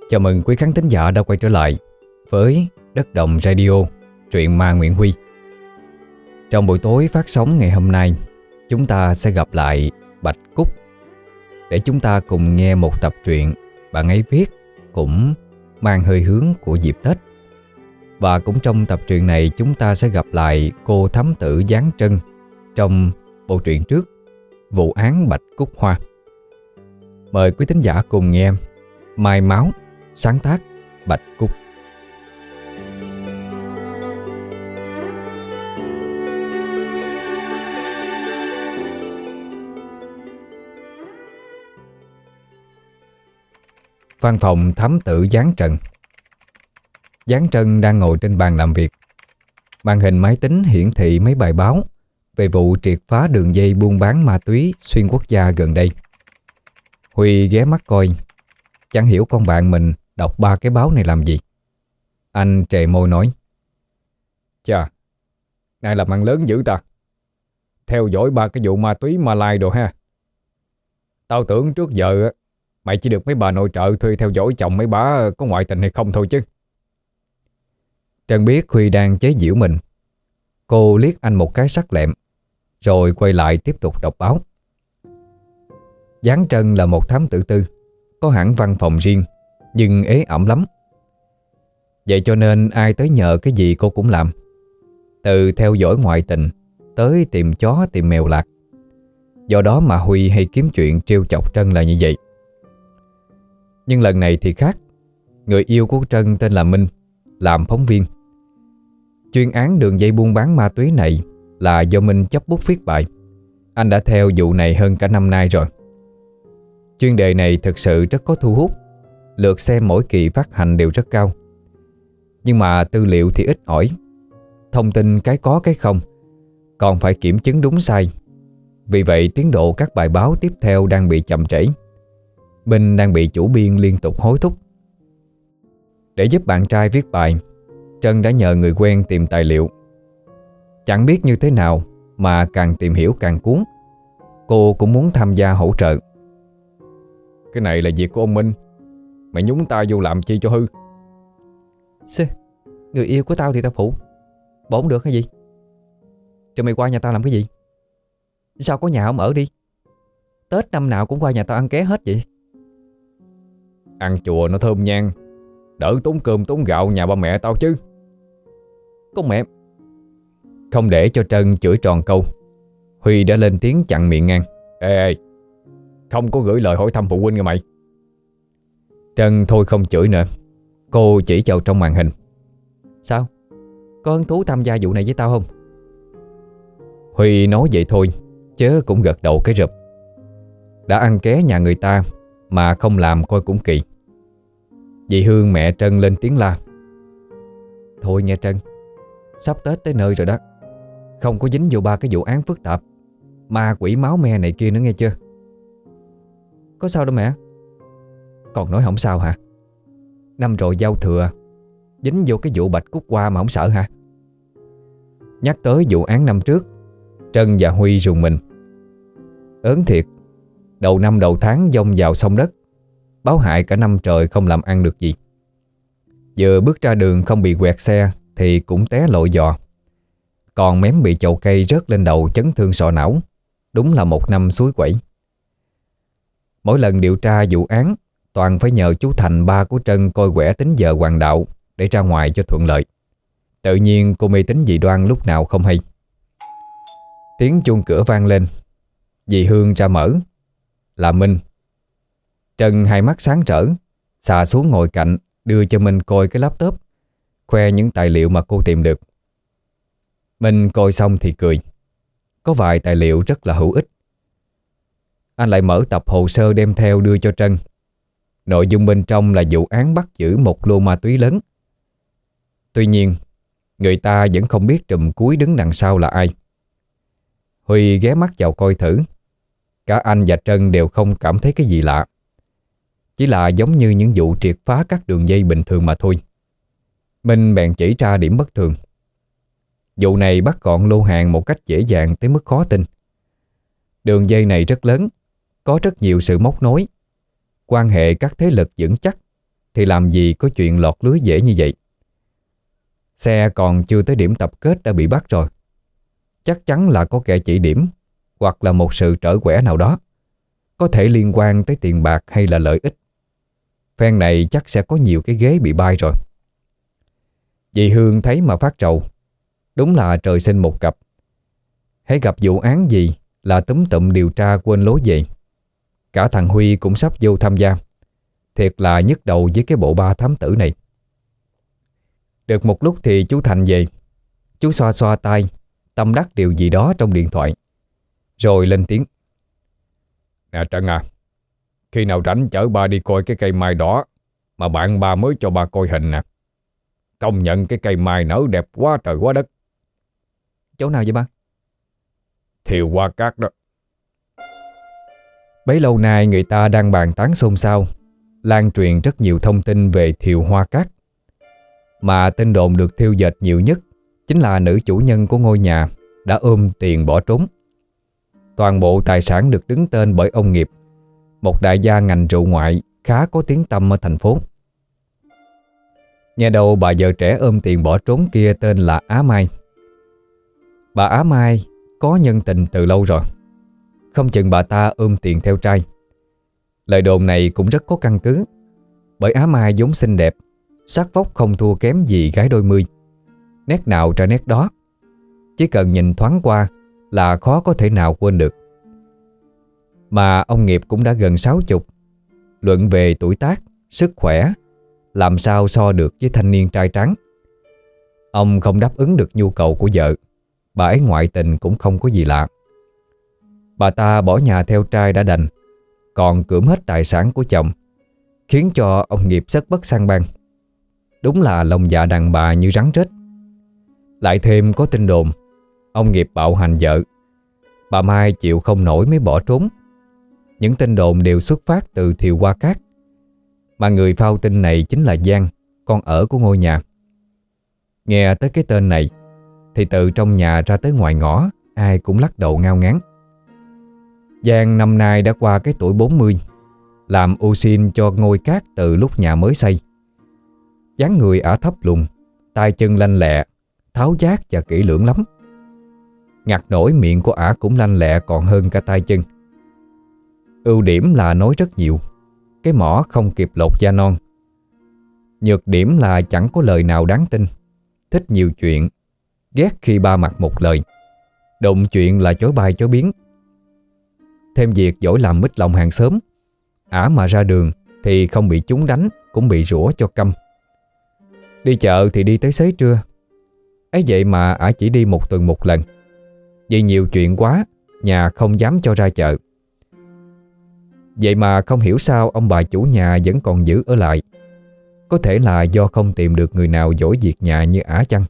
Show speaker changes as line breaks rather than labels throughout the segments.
Chào mừng quý khán thính giả đã quay trở lại với Đất Đồng Radio, truyện ma Nguyễn Huy. Trong buổi tối phát sóng ngày hôm nay, chúng ta sẽ gặp lại Bạch Cúc để chúng ta cùng nghe một tập truyện bạn ấy viết cũng mang hơi hướng của dịp Tết. Và cũng trong tập truyện này chúng ta sẽ gặp lại cô thám tử Giáng Trân trong bộ truyện trước, Vụ án Bạch Cúc Hoa. Mời quý thính giả cùng nghe Mai Máu, sáng tác Bạch Cúc. Văn phòng thám tử Giáng Trân. Giáng Trân đang ngồi trên bàn làm việc. Màn hình máy tính hiển thị mấy bài báo về vụ triệt phá đường dây buôn bán ma túy xuyên quốc gia gần đây. Huy ghé mắt coi, chẳng hiểu con bạn mình đọc ba cái báo này làm gì. Anh trề môi nói: "Chà, này làm ăn lớn dữ ta. Theo dõi ba cái vụ ma túy Malai đồ ha. Tao tưởng trước giờ mày chỉ được mấy bà nội trợ thuê theo dõi chồng mấy bà có ngoại tình hay không thôi chứ." Trân biết Huy đang chế giễu mình. Cô liếc anh một cái sắc lẹm, rồi quay lại tiếp tục đọc báo. Giáng Trân là một thám tử tư, có hẳn văn phòng riêng, nhưng ế ẩm lắm. Vậy cho nên ai tới nhờ cái gì cô cũng làm, từ theo dõi ngoại tình tới tìm chó tìm mèo lạc. Do đó mà Huy hay kiếm chuyện trêu chọc Trân là như vậy. Nhưng lần này thì khác. Người yêu của Trân tên là Minh, làm phóng viên. Chuyên án đường dây buôn bán ma túy này là do Minh chấp bút viết bài. Anh đã theo vụ này hơn cả năm nay rồi. Chuyên đề này thực sự rất có thu hút, lượt xem mỗi kỳ phát hành đều rất cao. Nhưng mà tư liệu thì ít ỏi, thông tin cái có cái không, còn phải kiểm chứng đúng sai. Vì vậy tiến độ các bài báo tiếp theo đang bị chậm trễ. Minh đang bị chủ biên liên tục hối thúc. Để giúp bạn trai viết bài, Trân đã nhờ người quen tìm tài liệu. Chẳng biết như thế nào mà càng tìm hiểu càng cuốn. Cô cũng muốn tham gia hỗ trợ. "Cái này là việc của ông Minh, mày nhúng tay vô làm chi cho hư?"
Người yêu của tao thì tao phụ, bỏ không được hay gì? Rồi mày qua nhà tao làm cái gì? Sao có nhà ông ở đi? Tết năm nào cũng qua nhà tao ăn ké hết vậy.
Ăn chùa nó thơm nhang, đỡ tốn cơm tốn gạo nhà ba mẹ tao chứ.
Con mẹ.
Không để cho Trân chửi tròn câu, Huy đã lên tiếng chặn miệng ngang. Ê, không có gửi lời hỏi thăm phụ huynh nghe mày." Trân thôi không chửi nữa. Cô chỉ vào trong màn hình.
Sao? Có hứng thú tham gia vụ này với tao không?
Huy nói vậy thôi, chớ cũng gật đầu cái rụp. Đã ăn ké nhà người ta mà không làm coi cũng kỳ. Dì Hương mẹ Trân lên tiếng la:
"Thôi nghe Trân, sắp Tết tới nơi rồi đó, không có dính vô ba cái vụ án phức tạp ma quỷ máu me này kia nữa nghe chưa?" "Có sao đâu mẹ." "Còn nói không sao hả? Năm rồi giao thừa dính vô cái vụ Bạch Cúc Hoa mà không sợ hả?"
Nhắc tới vụ án năm trước, Trân và Huy rùng mình. Ớn thiệt, đầu năm đầu tháng dông vào sông đất, báo hại cả năm trời không làm ăn được gì. Vừa bước ra đường không bị quẹt xe thì cũng té lội giò. Còn mém bị chậu cây rớt lên đầu chấn thương sọ não. Đúng là một năm suối quẩy. Mỗi lần điều tra vụ án, toàn phải nhờ chú Thành ba của Trân coi quẻ tính giờ hoàng đạo để ra ngoài cho thuận lợi. Tự nhiên cô mê tín dị đoan lúc nào không hay. Tiếng chuông cửa vang lên. Dì Hương ra mở. Là Minh. Trân hai mắt sáng rỡ, xà xuống ngồi cạnh, đưa cho Minh coi cái laptop, khoe những tài liệu mà cô tìm được. Minh coi xong thì cười. Có vài tài liệu rất là hữu ích. Anh lại mở tập hồ sơ đem theo đưa cho Trân. Nội dung bên trong là vụ án bắt giữ một lô ma túy lớn. Tuy nhiên, người ta vẫn không biết trùm cuối đứng đằng sau là ai. Huy ghé mắt vào coi thử. Cả anh và Trân đều không cảm thấy cái gì lạ. Chỉ là giống như những vụ triệt phá các đường dây bình thường mà thôi. Minh bèn chỉ ra điểm bất thường. Vụ này bắt gọn lô hàng một cách dễ dàng tới mức khó tin. Đường dây này rất lớn, có rất nhiều sự móc nối, quan hệ các thế lực vững chắc, thì làm gì có chuyện lọt lưới dễ như vậy. Xe còn chưa tới điểm tập kết đã bị bắt rồi. Chắc chắn là có kẻ chỉ điểm hoặc là một sự trở quẻ nào đó, có thể liên quan tới tiền bạc hay là lợi ích. Phen này chắc sẽ có nhiều cái ghế bị bay rồi. Dì Hương thấy mà phát trầu. Đúng là trời sinh một cặp. Hãy gặp vụ án gì là túm tụm điều tra quên lối về. Cả thằng Huy cũng sắp vô tham gia. Thiệt là nhức đầu với cái bộ ba thám tử này. Được một lúc thì chú Thành về. Chú xoa xoa tay, tâm đắc điều gì đó trong điện thoại, rồi lên tiếng. Nè Trân à, khi nào rảnh chở ba đi coi cái cây mai đỏ mà bạn ba mới cho ba coi hình nè. Công nhận cái cây mai nở đẹp quá trời quá đất.
Chỗ nào vậy ba?
Thiều Hoa Cát đó. Bấy lâu nay người ta đang bàn tán xôn xao, lan truyền rất nhiều thông tin về Thiều Hoa Cát. Mà tin đồn được thêu dệt nhiều nhất chính là nữ chủ nhân của ngôi nhà đã ôm tiền bỏ trốn. Toàn bộ tài sản được đứng tên bởi ông Nghiệp, một đại gia ngành rượu ngoại khá có tiếng tăm ở thành phố. Nghe đầu bà vợ trẻ ôm tiền bỏ trốn kia tên là Á Mai. Bà Á Mai có nhân tình từ lâu rồi. Không chừng bà ta ôm tiền theo trai. Lời đồn này cũng rất có căn cứ, bởi Á Mai vốn xinh đẹp, sắc vóc không thua kém gì gái đôi mươi. Nét nào ra nét đó, chỉ cần nhìn thoáng qua là khó có thể nào quên được. Mà ông Nghiệp cũng đã gần 60, luận về tuổi tác, sức khỏe, làm sao so được với thanh niên trai tráng. Ông không đáp ứng được nhu cầu của vợ, bà ấy ngoại tình cũng không có gì lạ. Bà ta bỏ nhà theo trai đã đành, còn cưỡng hết tài sản của chồng, khiến cho ông Nghiệp rất bất sang bang. Đúng là lòng dạ đàn bà như rắn rết. Lại thêm có tin đồn ông Nghiệp bạo hành vợ, bà Mai chịu không nổi mới bỏ trốn. Những tin đồn đều xuất phát từ Thiều Hoa Cát, mà người phao tin này chính là Giang, con ở của ngôi nhà. Nghe tới cái tên này thì từ trong nhà ra tới ngoài ngõ ai cũng lắc đầu ngao ngán. Giang năm nay đã qua cái tuổi 40, làm ô xin cho ngôi cát từ lúc nhà mới xây. Dáng người ả thấp lùn, tay chân lanh lẹ, tháo vát và kỹ lưỡng lắm. Ngặt nổi miệng của ả cũng lanh lẹ còn hơn cả tay chân. Ưu điểm là nói rất nhiều, cái mỏ không kịp lột da non. Nhược điểm là chẳng có lời nào đáng tin, thích nhiều chuyện, ghét khi ba mặt một lời, đụng chuyện là chối bay chối biến. Thêm việc giỏi làm mít lòng hàng xóm, ả mà ra đường thì không bị chúng đánh cũng bị rủa cho câm. Đi chợ thì đi tới xế trưa, ấy vậy mà ả chỉ đi một tuần một lần. Vì nhiều chuyện quá, nhà không dám cho ra chợ. Vậy mà không hiểu sao ông bà chủ nhà vẫn còn giữ ở lại. Có thể là do không tìm được người nào giỏi việc nhà như ả chăng?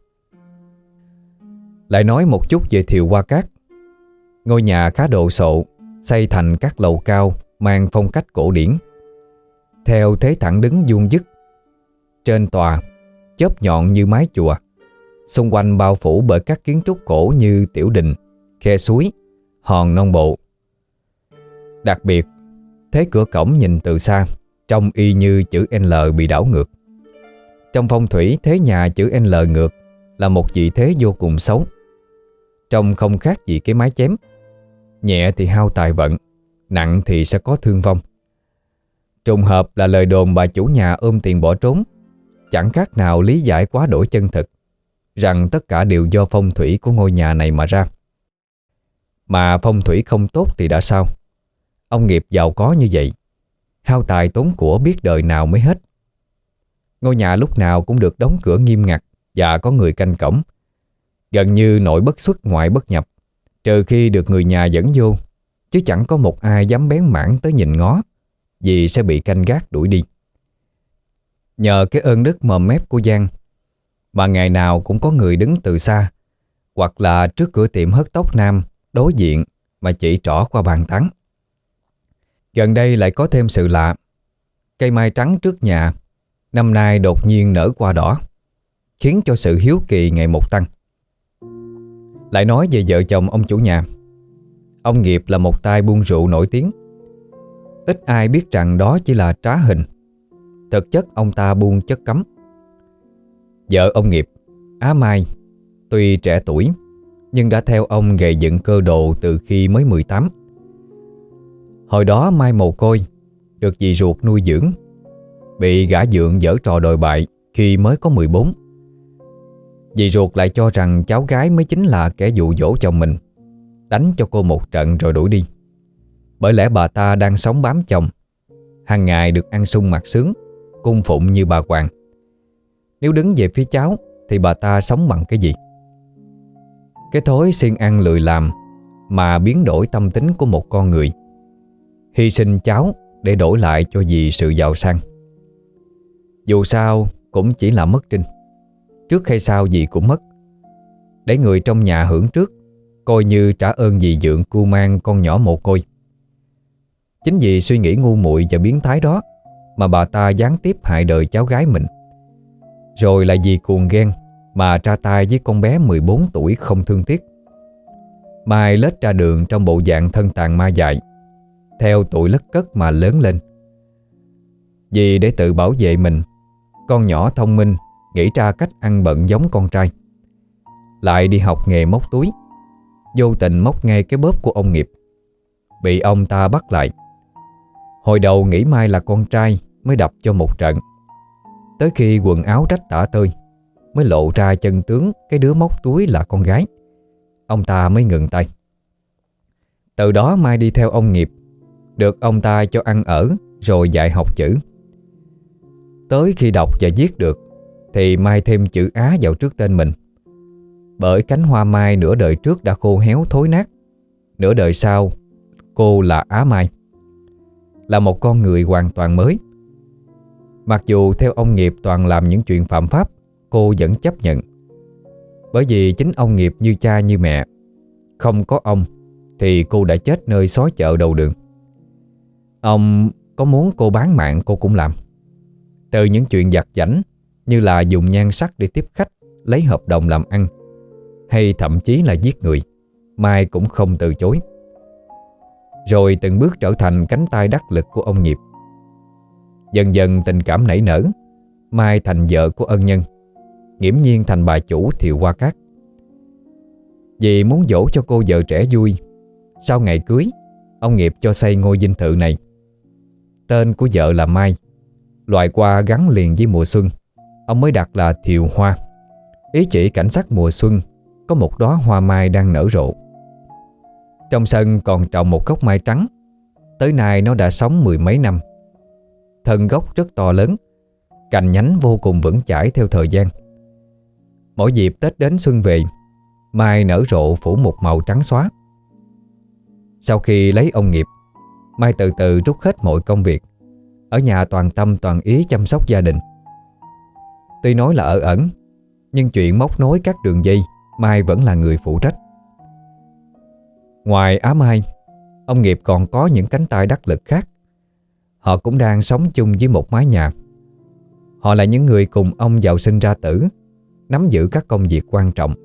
Lại nói một chút về Thiều Hoa Cát. Ngôi nhà khá đồ sộ, xây thành các lầu cao mang phong cách cổ điển, theo thế thẳng đứng vuông vức. Trên tòa chóp nhọn như mái chùa, xung quanh bao phủ bởi các kiến trúc cổ như tiểu đình, khe suối, hòn non bộ. Đặc biệt, thế cửa cổng nhìn từ xa trông y như chữ L bị đảo ngược. Trong phong thủy, thế nhà chữ L ngược là một vị thế vô cùng xấu. Trông không khác gì cái mái chém. Nhẹ thì hao tài vận, nặng thì sẽ có thương vong. Trùng hợp là lời đồn bà chủ nhà ôm tiền bỏ trốn chẳng khác nào lý giải quá đổi chân thực, rằng tất cả đều do phong thủy của ngôi nhà này mà ra. Mà phong thủy không tốt thì đã sao? Ông Nghiệp giàu có như vậy, hao tài tốn của biết đời nào mới hết. Ngôi nhà lúc nào cũng được đóng cửa nghiêm ngặt và có người canh cổng, gần như nội bất xuất ngoại bất nhập, trừ khi được người nhà dẫn vô, chứ chẳng có một ai dám bén mảng tới nhìn ngó, vì sẽ bị canh gác đuổi đi. Nhờ cái ơn đức mồm mép của Giang mà ngày nào cũng có người đứng từ xa hoặc là trước cửa tiệm hớt tóc nam đối diện mà chỉ trỏ qua bàn tán. Gần đây lại có thêm sự lạ. Cây mai trắng trước nhà năm nay đột nhiên nở hoa đỏ, khiến cho sự hiếu kỳ ngày một tăng. Lại nói về vợ chồng ông chủ nhà. Ông Nghiệp là một tay buôn rượu nổi tiếng. Ít ai biết rằng đó chỉ là trá hình. Thực chất ông ta buôn chất cấm. Vợ ông Nghiệp, Á Mai, tuy trẻ tuổi nhưng đã theo ông gầy dựng cơ đồ từ khi mới 18. Hồi đó Mai mồ côi, được dì ruột nuôi dưỡng, bị gã dượng giở trò đồi bại khi mới có 14. Dì ruột lại cho rằng cháu gái mới chính là kẻ dụ dỗ chồng mình, đánh cho cô một trận rồi đuổi đi. Bởi lẽ bà ta đang sống bám chồng, hàng ngày được ăn sung mặc sướng, cung phụng như bà hoàng. Nếu đứng về phía cháu thì bà ta sống bằng cái gì? Cái thói siêng ăn lười làm mà biến đổi tâm tính của một con người, hy sinh cháu để đổi lại cho dì sự giàu sang. Dù sao cũng chỉ là mất trinh, trước hay sau gì cũng mất, để người trong nhà hưởng trước, coi như trả ơn dì dượng cưu mang con nhỏ mồ côi. Chính vì suy nghĩ ngu muội và biến thái đó mà bà ta gián tiếp hại đời cháu gái mình. Rồi là vì cuồng ghen mà ra tay với con bé 14 tuổi không thương tiếc. Mai lết ra đường trong bộ dạng thân tàn ma dại, theo tụi lất cất mà lớn lên. Vì để tự bảo vệ mình, con nhỏ thông minh nghĩ ra cách ăn bận giống con trai, lại đi học nghề móc túi, vô tình móc ngay cái bóp của ông Nghiệp, bị ông ta bắt lại. Hồi đầu nghĩ Mai là con trai mới đập cho một trận, tới khi quần áo rách tả tơi mới lộ ra chân tướng cái đứa móc túi là con gái, ông ta mới ngừng tay. Từ đó Mai đi theo ông Nghiệp, được ông ta cho ăn ở rồi dạy học chữ. Tới khi đọc và viết được thì Mai thêm chữ Á vào trước tên mình. Bởi cánh hoa mai nửa đời trước đã khô héo thối nát, nửa đời sau cô là Á Mai, là một con người hoàn toàn mới. Mặc dù theo ông Nghiệp toàn làm những chuyện phạm pháp, cô vẫn chấp nhận. Bởi vì chính ông Nghiệp như cha như mẹ, không có ông thì cô đã chết nơi xó chợ đầu đường. Ông có muốn cô bán mạng cô cũng làm. Từ những chuyện vặt vãnh như là dùng nhan sắc để tiếp khách, lấy hợp đồng làm ăn, hay thậm chí là giết người, Mai cũng không từ chối. Rồi từng bước trở thành cánh tay đắc lực của ông Nghiệp. Dần dần tình cảm nảy nở, Mai thành vợ của ân nhân, nghiễm nhiên thành bà chủ Thiều Hoa Cát. Vì muốn dỗ cho cô vợ trẻ vui, sau ngày cưới, ông Nghiệp cho xây ngôi dinh thự này. Tên của vợ là Mai, loại hoa gắn liền với mùa xuân, ông mới đặt là Thiều Hoa, ý chỉ cảnh sắc mùa xuân có một đóa hoa mai đang nở rộ. Trong sân còn trồng một gốc mai trắng, tới nay nó đã sống 10 mấy năm. Thân gốc rất to lớn, cành nhánh vô cùng vững chãi theo thời gian. Mỗi dịp Tết đến xuân về, mai nở rộ phủ một màu trắng xóa. Sau khi lấy ông Nghiệp, Mai từ từ rút hết mọi công việc, ở nhà toàn tâm toàn ý chăm sóc gia đình. Tuy nói là ở ẩn, nhưng chuyện móc nối các đường dây, Mai vẫn là người phụ trách. Ngoài Á Mai, ông Nghiệp còn có những cánh tay đắc lực khác. Họ cũng đang sống chung với một mái nhà. Họ là những người cùng ông giàu sinh ra tử, nắm giữ các công việc quan trọng.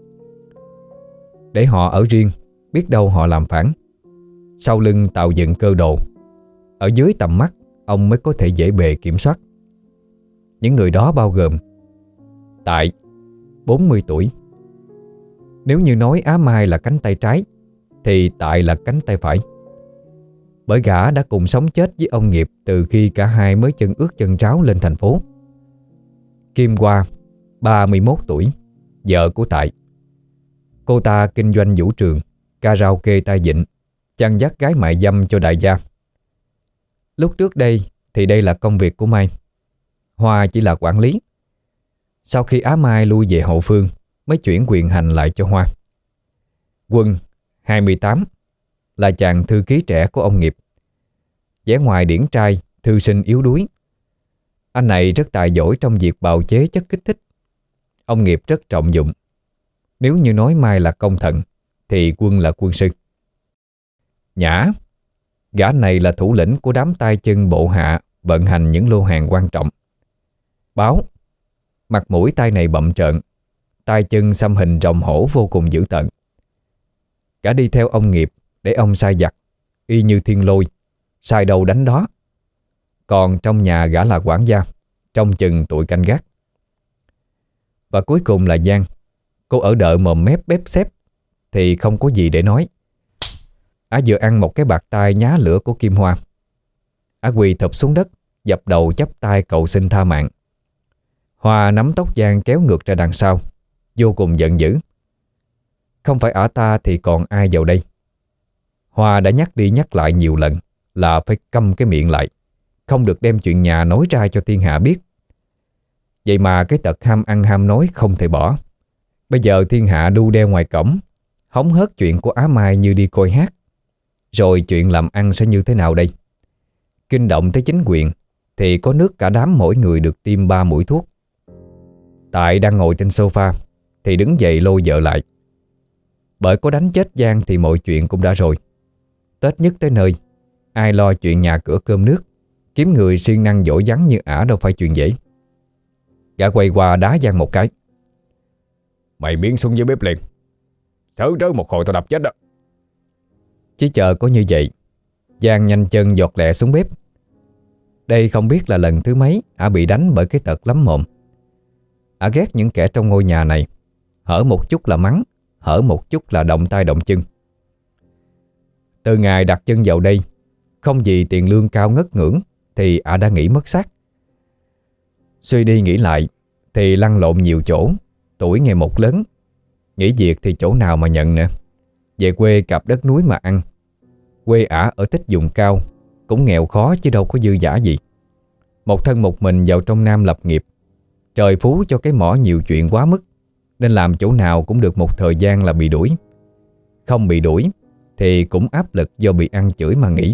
Để họ ở riêng, biết đâu họ làm phản, sau lưng tạo dựng cơ đồ, ở dưới tầm mắt ông mới có thể dễ bề kiểm soát. Những người đó bao gồm Tại, 40 tuổi. Nếu như nói Á Mai là cánh tay trái thì Tại là cánh tay phải, bởi gã đã cùng sống chết với ông Nghiệp từ khi cả hai mới chân ướt chân ráo lên thành phố. Kim Hoa, 31 tuổi, vợ của Tại. Cô ta kinh doanh vũ trường, karaoke tay vịn, chăn dắt gái mại dâm cho đại gia. Lúc trước đây thì đây là công việc của Mai, Hoa chỉ là quản lý. Sau khi Á Mai lui về hậu phương mới chuyển quyền hành lại cho Hoa. Quân, 28, là chàng thư ký trẻ của ông Nghiệp. Vẻ ngoài điển trai, thư sinh yếu đuối. Anh này rất tài giỏi trong việc bào chế chất kích thích. Ông Nghiệp rất trọng dụng. Nếu như nói Mai là công thần thì Quân là quân sư. Nhã, gã này là thủ lĩnh của đám tay chân bộ hạ vận hành những lô hàng quan trọng. Báo, mặt mũi tay này bậm trợn, tay chân xăm hình rồng hổ vô cùng dữ tợn. Gã đi theo ông Nghiệp để ông sai vặt, y như thiên lôi, sai đâu đánh đó. Còn trong nhà gã là quản gia, trông chừng tụi canh gác. Và cuối cùng là Giang. Cô ở đợi mồm mép bếp xếp thì không có gì để nói. Ả vừa ăn một cái bạt tai nhá lửa của Kim Hoa. Ả quỳ thụp xuống đất, dập đầu chắp tay cầu xin tha mạng. Hoa nắm tóc Giang kéo ngược ra đằng sau, vô cùng giận dữ. Không phải ả ta thì còn ai vào đây. Hoa đã nhắc đi nhắc lại nhiều lần là phải câm cái miệng lại, không được đem chuyện nhà nói ra cho thiên hạ biết. Vậy mà cái tật ham ăn ham nói không thể bỏ. Bây giờ thiên hạ đu đeo ngoài cổng, hóng hớt chuyện của Á Mai như đi coi hát. Rồi chuyện làm ăn sẽ như thế nào đây? Kinh động tới chính quyền thì có nước cả đám mỗi người được tiêm 3 mũi thuốc. Tại đang ngồi trên sofa thì đứng dậy lôi vợ lại. Bởi có đánh chết Giang thì mọi chuyện cũng đã rồi. Tết nhất tới nơi, ai lo chuyện nhà cửa cơm nước, kiếm người siêng năng dỗ dắn như ả đâu phải chuyện dễ. Gã quay qua đá Giang một cái. Mày biến xuống dưới bếp liền, thở rớ một hồi tao đập chết đó. Chỉ chờ có như vậy, Giang nhanh chân giọt lẹ xuống bếp. Đây không biết là lần thứ mấy ả bị đánh bởi cái tật lắm mồm. Ả ghét những kẻ trong ngôi nhà này, hở một chút là mắng, hở một chút là động tay động chân. Từ ngày đặt chân vào đây, không vì tiền lương cao ngất ngưỡng thì ả đã nghĩ mất xác. Suy đi nghĩ lại thì lăn lộn nhiều chỗ, tuổi ngày một lớn. Nghỉ việc thì chỗ nào mà nhận nữa. Về quê cạp đất núi mà ăn. Quê ả ở tích vùng cao, cũng nghèo khó chứ đâu có dư dả gì. Một thân một mình vào trong Nam lập nghiệp. Trời phú cho cái mỏ nhiều chuyện quá mức, nên làm chỗ nào cũng được một thời gian là bị đuổi. Không bị đuổi thì cũng áp lực do bị ăn chửi mà nghỉ.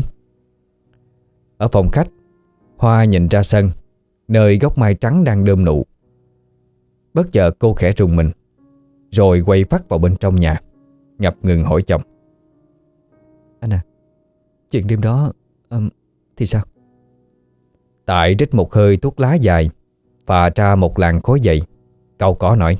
Ở phòng khách, Hoa nhìn ra sân, nơi gốc mai trắng đang đơm nụ. Bất chợt cô khẽ rùng mình, rồi quay phát vào bên trong nhà, ngập ngừng hỏi chồng. Anh à, chuyện đêm đó thì sao? Tại rít một hơi thuốc lá dài, phà ra một làn khói dày, cau có nói.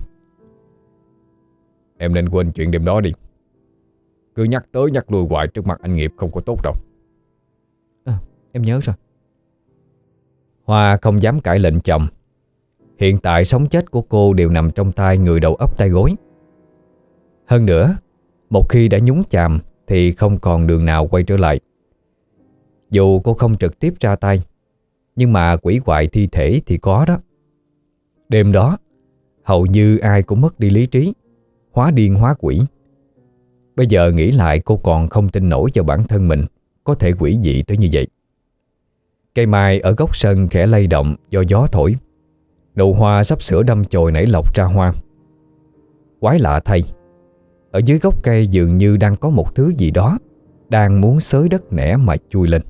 Em nên quên chuyện đêm đó đi. Cứ nhắc tới nhắc lui hoài trước mặt anh Nghiệp không có tốt đâu.
Em nhớ rồi.
Hoa không dám cãi lệnh chồng. Hiện tại sống chết của cô đều nằm trong tay người đầu óc tay gối. Hơn nữa, một khi đã nhúng chàm thì không còn đường nào quay trở lại. Dù cô không trực tiếp ra tay, nhưng mà quỷ hoại thi thể thì có đó. Đêm đó, hầu như ai cũng mất đi lý trí, hóa điên hóa quỷ. Bây giờ nghĩ lại cô còn không tin nổi vào bản thân mình có thể quỷ dị tới như vậy. Cây mai ở góc sân khẽ lay động do gió thổi. Nụ hoa sắp sửa đâm chồi nảy lọc ra hoa. Quái lạ thay, ở dưới gốc cây dường như đang có một thứ gì đó đang muốn xới đất nẻ mà chui lên.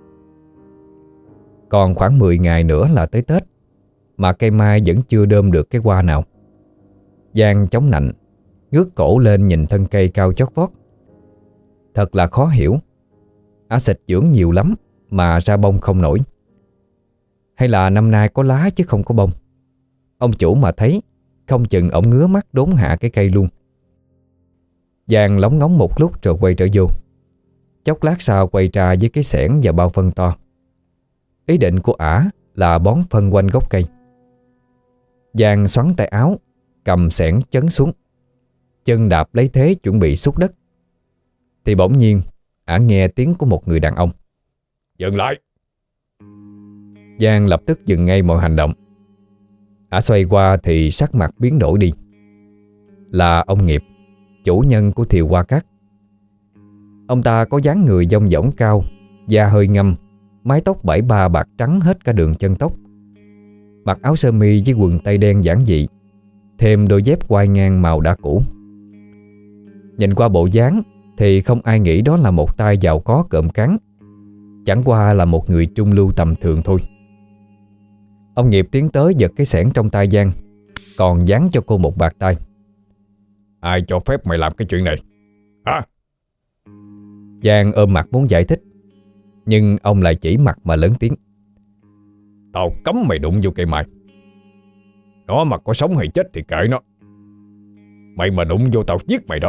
Còn khoảng 10 ngày nữa là tới Tết, mà cây mai vẫn chưa đơm được cái hoa nào. Giang chống nạnh, ngước cổ lên nhìn thân cây cao chót vót. Thật là khó hiểu. Axit dưỡng nhiều lắm mà ra bông không nổi. Hay là năm nay có lá chứ không có bông? Ông chủ mà thấy, không chừng ổng ngứa mắt đốn hạ cái cây luôn. Giang lóng ngóng một lúc rồi quay trở vô. Chốc lát sau quay ra với cái xẻng và bao phân to. Ý định của ả là bón phân quanh gốc cây. Giang xoắn tay áo, cầm xẻng chấn xuống, chân đạp lấy thế chuẩn bị xúc đất. Thì bỗng nhiên ả nghe tiếng của một người đàn ông. Dừng lại! Giang lập tức dừng ngay mọi hành động. Ả xoay qua thì sắc mặt biến đổi đi. Là ông Nghiệp, chủ nhân của Thiều Hoa Cát. Ông ta có dáng người dong dỏng cao, da hơi ngăm, mái tóc bảy ba bạc trắng hết cả đường chân tóc. Mặc áo sơ mi với quần tây đen giản dị, thêm đôi dép quai ngang màu đã cũ. Nhìn qua bộ dáng thì không ai nghĩ đó là một tay giàu có cộm cán. Chẳng qua là một người trung lưu tầm thường thôi. Ông Nghiệp tiến tới giật cái xẻng trong tay Giang, còn giáng cho cô một bạt tay. Ai cho phép mày làm cái chuyện này hả? Giang ôm mặt muốn giải thích, nhưng ông lại chỉ mặt mà lớn tiếng. Tao cấm mày đụng vô cây mai. Nó mà có sống hay chết thì kệ nó. Mày mà đụng vô tao giết mày đó.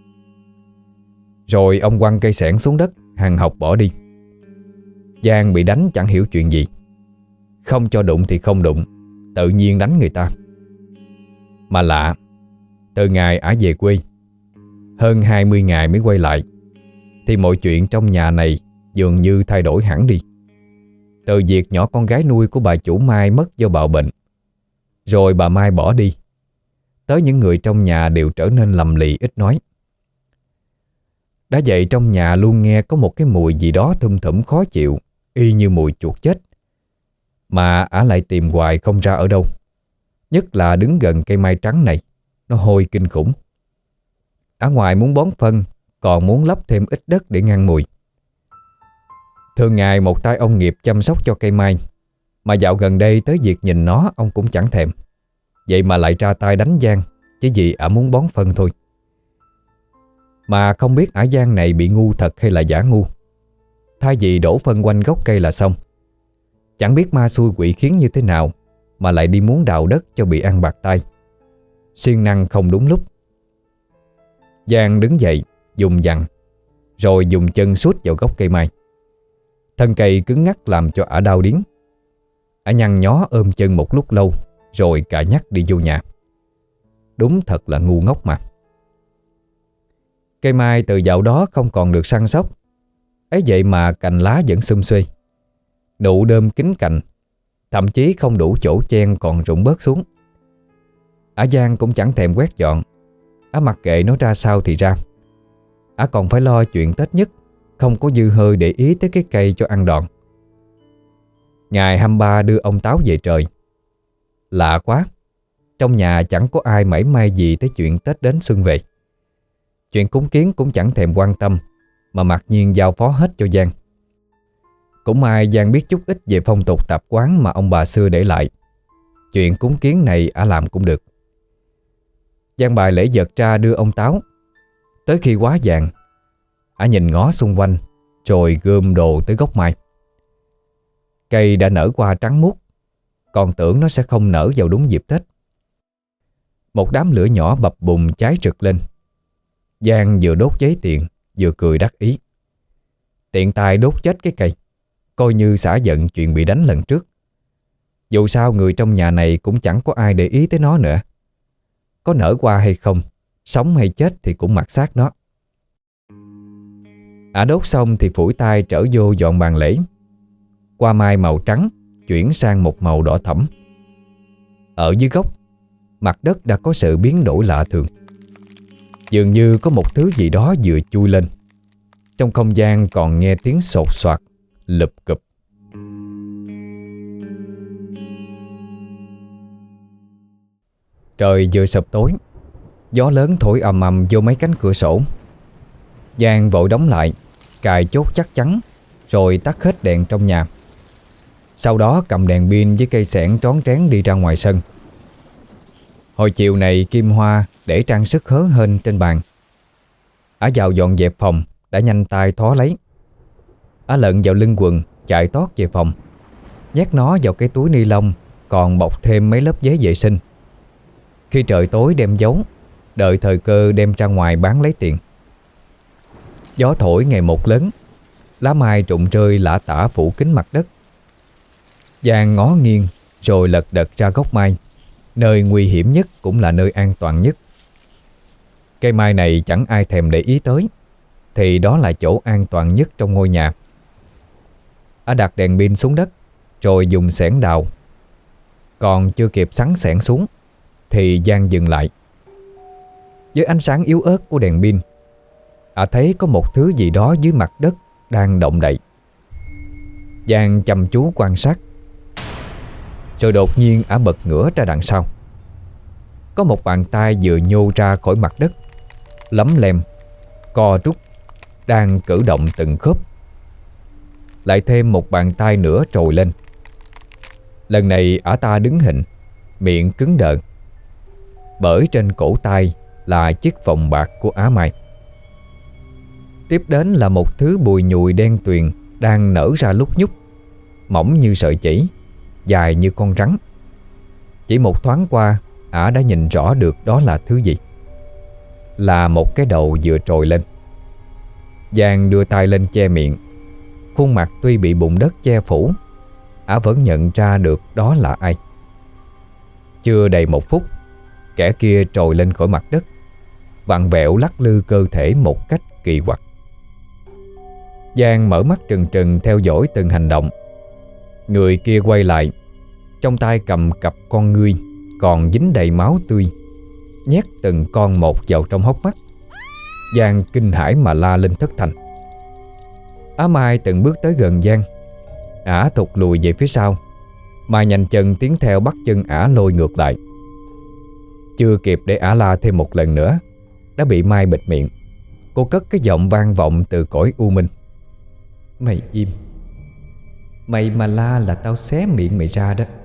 Rồi ông quăng cây xẻng xuống đất, hằn học bỏ đi. Giang bị đánh chẳng hiểu chuyện gì. Không cho đụng thì không đụng, tự nhiên đánh người ta. Mà lạ, từ ngày ả về quê hơn 20 ngày mới quay lại, thì mọi chuyện trong nhà này dường như thay đổi hẳn đi. Từ việc nhỏ con gái nuôi của bà chủ Mai mất do bạo bệnh, rồi bà Mai bỏ đi, tới những người trong nhà đều trở nên lầm lì ít nói. Đã vậy trong nhà luôn nghe có một cái mùi gì đó thum thủm khó chịu, y như mùi chuột chết, mà ả lại tìm hoài không ra ở đâu. Nhất là đứng gần cây mai trắng này, nó hôi kinh khủng. Ả ngoài muốn bón phân, còn muốn lấp thêm ít đất để ngăn mùi. Thường ngày một tay ông Nghiệp chăm sóc cho cây mai, mà dạo gần đây tới việc nhìn nó ông cũng chẳng thèm. Vậy mà lại ra tay đánh Giang chỉ vì ả muốn bón phân thôi. Mà không biết ả Giang này bị ngu thật hay là giả ngu. Thay vì đổ phân quanh gốc cây là xong, chẳng biết ma xui quỷ khiến như thế nào mà lại đi muốn đào đất cho bị ăn bạc tay, siêng năng không đúng lúc. Giang đứng dậy dùng dằn, rồi dùng chân sút vào gốc cây mai. Thân cây cứng ngắc làm cho ả đau điếng. Ả nhăn nhó ôm chân một lúc lâu, rồi cả nhắc đi vô nhà. Đúng thật là ngu ngốc mà. Cây mai từ dạo đó không còn được săn sóc, ấy vậy mà cành lá vẫn sum xuê, nụ đơm kín cành, thậm chí không đủ chỗ chen còn rụng bớt xuống. Ả Giang cũng chẳng thèm quét dọn. Ả mặc kệ nó ra sao thì ra. Ả còn phải lo chuyện Tết nhất, không có dư hơi để ý tới cái cây cho ăn đòn. Ngày 23 đưa ông Táo về trời. Lạ quá, trong nhà chẳng có ai mảy may gì tới chuyện Tết đến xuân về. Chuyện cúng kiến cũng chẳng thèm quan tâm, mà mặc nhiên giao phó hết cho Giang. Cũng may Giang biết chút ít về phong tục tập quán mà ông bà xưa để lại. Chuyện cúng kiến này ả làm cũng được. Giang bài lễ vật ra đưa ông Táo. Tới khi quá vàng, ả nhìn ngó xung quanh, rồi gom đồ tới gốc mai. Cây đã nở hoa trắng muốt, còn tưởng nó sẽ không nở vào đúng dịp Tết. Một đám lửa nhỏ bập bùng cháy rực lên. Giang vừa đốt giấy tiền, vừa cười đắc ý. Tiện tay đốt chết cái cây, coi như xả giận chuyện bị đánh lần trước. Dù sao người trong nhà này cũng chẳng có ai để ý tới nó nữa. Có nở hoa hay không, sống hay chết thì cũng mặc xác nó. Ả đốt xong thì phủi tay trở vô dọn bàn lễ. Hoa mai màu trắng chuyển sang một màu đỏ thẫm. Ở dưới gốc, mặt đất đã có sự biến đổi lạ thường. Dường như có một thứ gì đó vừa chui lên. Trong không gian còn nghe tiếng sột soạt, lụp cụp. Trời vừa sập tối, gió lớn thổi ầm ầm vô mấy cánh cửa sổ. Giang vội đóng lại, cài chốt chắc chắn, rồi tắt hết đèn trong nhà. Sau đó cầm đèn pin với cây xẻng trón trén đi ra ngoài sân. Hồi chiều này Kim Hoa để trang sức hớ hênh trên bàn. Ả vào dọn dẹp phòng đã nhanh tay thó lấy. Ả lận vào lưng quần chạy tót về phòng, nhét nó vào cái túi ni lông, còn bọc thêm mấy lớp giấy vệ sinh. Khi trời tối đem giấu, đợi thời cơ đem ra ngoài bán lấy tiền. Gió thổi ngày một lớn, lá mai rụng rơi lả tả phủ kín mặt đất. Giang ngó nghiêng rồi lật đật ra gốc mai, nơi nguy hiểm nhất cũng là nơi an toàn nhất. Cây mai này chẳng ai thèm để ý tới, thì đó là chỗ an toàn nhất trong ngôi nhà. Ả đặt đèn pin xuống đất, rồi dùng xẻng đào. Còn chưa kịp sắn xẻng xuống thì Giang dừng lại. Với ánh sáng yếu ớt của đèn pin, Ả thấy có một thứ gì đó dưới mặt đất đang động đậy. Giang chăm chú quan sát, rồi đột nhiên Ả bật ngửa ra đằng sau. Có một bàn tay vừa nhô ra khỏi mặt đất, lấm lem, co rút, đang cử động từng khớp. Lại thêm một bàn tay nữa trồi lên. Lần này Ả ta đứng hình, miệng cứng đờ, bởi trên cổ tay là chiếc vòng bạc của Á Mai. Tiếp đến là một thứ bùi nhùi đen tuyền đang nở ra lúc nhúc, mỏng như sợi chỉ, dài như con rắn. Chỉ một thoáng qua, Ả đã nhìn rõ được đó là thứ gì. Là một cái đầu vừa trồi lên. Giang đưa tay lên che miệng. Khuôn mặt tuy bị bùn đất che phủ, Ả vẫn nhận ra được đó là ai. Chưa đầy 1 phút, kẻ kia trồi lên khỏi mặt đất, vặn vẹo lắc lư cơ thể một cách kỳ quặc. Giang mở mắt trừng trừng theo dõi từng hành động. Người kia quay lại, trong tay cầm cặp con ngươi còn dính đầy máu tươi, nhét từng con một vào trong hốc mắt. Giang kinh hãi mà la lên thất thanh. Á Mai từng bước tới gần Giang. Ả thụt lùi về phía sau, Mai nhanh chân tiến theo bắt chân Ả lôi ngược lại. Chưa kịp để Ả la thêm một lần nữa, đã bị Mai bịt miệng. Cô cất cái giọng vang vọng từ cõi u minh: "Mày im. Mày mà la là tao xé miệng mày ra đó."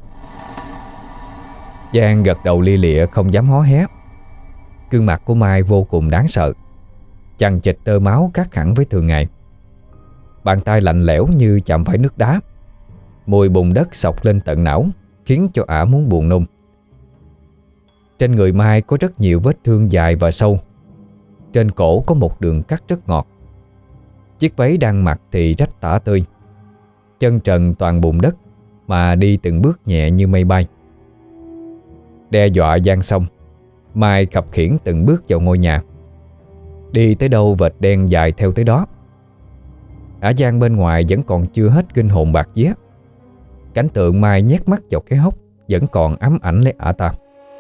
Giang gật đầu lia lịa không dám hó hé. Gương mặt của Mai vô cùng đáng sợ, chằng chịt tơ máu khác hẳn với thường ngày. Bàn tay lạnh lẽo như chạm phải nước đá. Mùi bùn đất xộc lên tận não, khiến cho Ả muốn buồn nôn. Trên người Mai có rất nhiều vết thương dài và sâu. Trên cổ có một đường cắt rất ngọt. Chiếc váy đang mặc thì rách tả tơi. Chân trần toàn bùn đất mà đi từng bước nhẹ như mây bay. Đe dọa Giang xong, Mai khập khiễng từng bước vào ngôi nhà. Đi tới đâu vệt đen dài theo tới đó. Ả Giang bên ngoài vẫn còn chưa hết kinh hồn bạc vía. Cảnh tượng Mai nhét mắt vào cái hốc vẫn còn ám ảnh lấy Ả ta.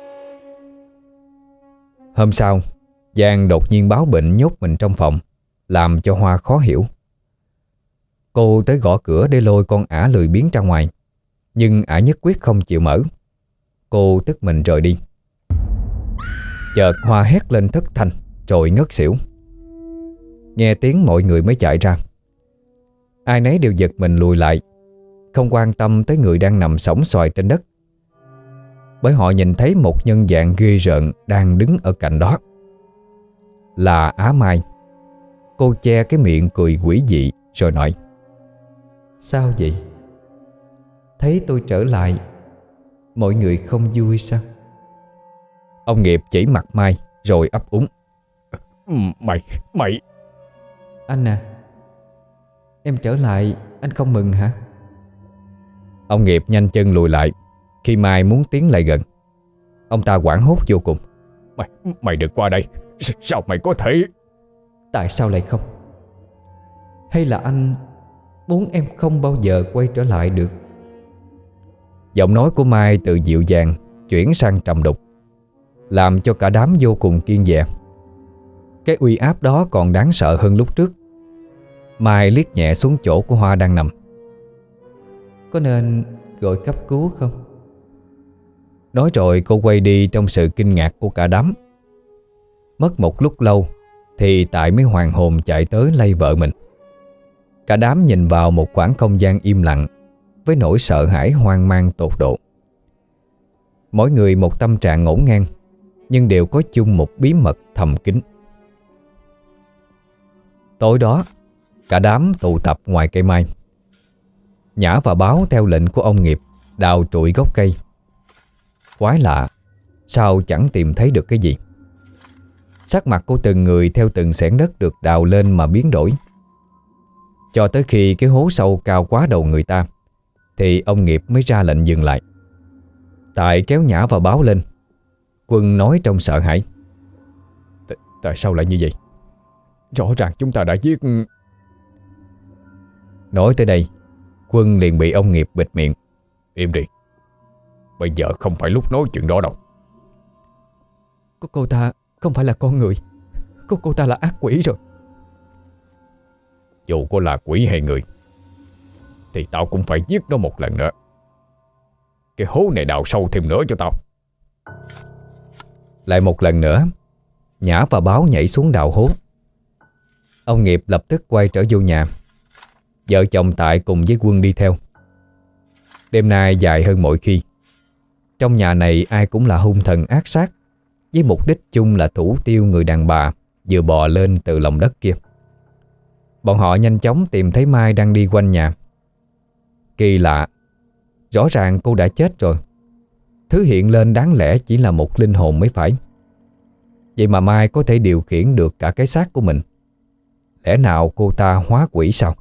Hôm sau, Giang đột nhiên báo bệnh nhốt mình trong phòng, làm cho Hoa khó hiểu. Cô tới gõ cửa để lôi con Ả lười biếng ra ngoài, nhưng Ả nhất quyết không chịu mở. Cô tức mình rời đi. Chợt Hoa hét lên thất thanh rồi ngất xỉu. Nghe tiếng mọi người mới chạy ra. Ai nấy đều giật mình lùi lại, không quan tâm tới người đang nằm sõng soài trên đất, bởi họ nhìn thấy một nhân dạng ghê rợn đang đứng ở cạnh đó. Là Á Mai. Cô che cái miệng cười quỷ dị rồi nói: "Sao vậy? Thấy tôi trở lại, mọi người không vui sao?" Ông Nghiệp chỉ mặt Mai rồi ấp úng: Mày
"Anh à, em trở lại anh không mừng hả?"
Ông Nghiệp nhanh chân lùi lại khi Mai muốn tiến lại gần. Ông ta hoảng hốt vô cùng: Mày đừng qua đây. Sao mày có thể?
Tại sao lại không? Hay là anh muốn em không bao giờ quay trở lại được?
Giọng nói của Mai từ dịu dàng chuyển sang trầm đục, làm cho cả đám vô cùng kiêng dè. Cái uy áp đó còn đáng sợ hơn lúc trước. Mai liếc nhẹ xuống chỗ của Hoa đang nằm:
"Có nên gọi cấp cứu không?"
Nói rồi cô quay đi trong sự kinh ngạc của cả đám. Mất một lúc lâu thì Tại mới hoàn hồn chạy tới lay vợ mình. Cả đám nhìn vào một khoảng không gian im lặng với nỗi sợ hãi hoang mang tột độ. Mỗi người một tâm trạng ngổn ngang, nhưng đều có chung một bí mật thầm kín. Tối đó, cả đám tụ tập ngoài cây mai. Nhã và Báo theo lệnh của ông Nghiệp đào trụi gốc cây. Quái lạ, sao chẳng tìm thấy được cái gì. Sắc mặt của từng người theo từng xẻng đất được đào lên mà biến đổi. Cho tới khi cái hố sâu cao quá đầu người ta thì ông Nghiệp mới ra lệnh dừng lại. Tại kéo Nhã và Báo lên. Quân nói trong sợ hãi: Tại sao lại như vậy? Rõ ràng chúng ta đã giết... Nói tới đây, Quân liền bị ông Nghiệp bịt miệng: Im đi, bây giờ không phải lúc nói chuyện đó đâu.
Cô ta không phải là con người. Cô ta là ác quỷ rồi.
Dù có là quỷ hay người thì tao cũng phải giết nó một lần nữa. Cái hố này đào sâu thêm nữa cho tao. Lại một lần nữa, Nhã và Báo nhảy xuống đào hố. Ông Nghiệp lập tức quay trở vô nhà. Vợ chồng Tại cùng với Quân đi theo. Đêm nay dài hơn mọi khi. Trong nhà này ai cũng là hung thần ác sát, với mục đích chung là thủ tiêu người đàn bà vừa bò lên từ lòng đất kia. Bọn họ nhanh chóng tìm thấy Mai đang đi quanh nhà. Kỳ lạ, rõ ràng cô đã chết rồi. Thứ hiện lên đáng lẽ chỉ là một linh hồn mới phải. Vậy mà Mai có thể điều khiển được cả cái xác của mình. Lẽ nào cô ta hóa quỷ sao?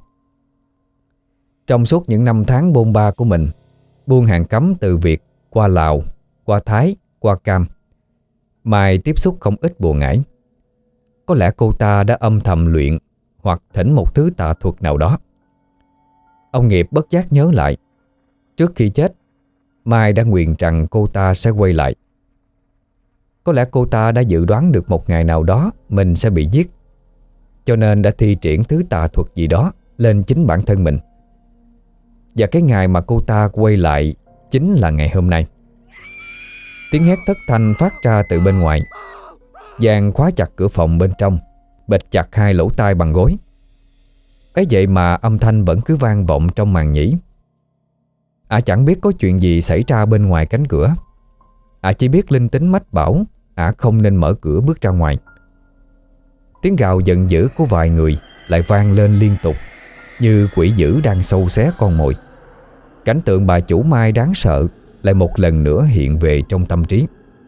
Trong suốt những năm tháng bôn ba của mình, buôn hàng cấm từ Việt qua Lào, qua thái, qua cam, Mai tiếp xúc không ít bùa ngải. Có lẽ cô ta đã âm thầm luyện hoặc thỉnh một thứ tà thuật nào đó. Ông Nghiệp bất giác nhớ lại, trước khi chết, Mai đã nguyện rằng cô ta sẽ quay lại. Có lẽ cô ta đã dự đoán được một ngày nào đó mình sẽ bị giết, cho nên đã thi triển thứ tà thuật gì đó lên chính bản thân mình. Và cái ngày mà cô ta quay lại chính là ngày hôm nay. Tiếng hét thất thanh phát ra từ bên ngoài. Giang khóa chặt cửa phòng bên trong, bịt chặt hai lỗ tai bằng gối. Ấy vậy mà âm thanh vẫn cứ vang vọng trong màn nhĩ. Chẳng biết có chuyện gì xảy ra bên ngoài cánh cửa. Chỉ biết linh tính mách bảo không nên mở cửa bước ra ngoài. Tiếng gào giận dữ của vài người lại vang lên liên tục, như quỷ dữ đang sâu xé con mồi. Cảnh tượng bà chủ Mai đáng sợ lại một lần nữa hiện về trong tâm trí.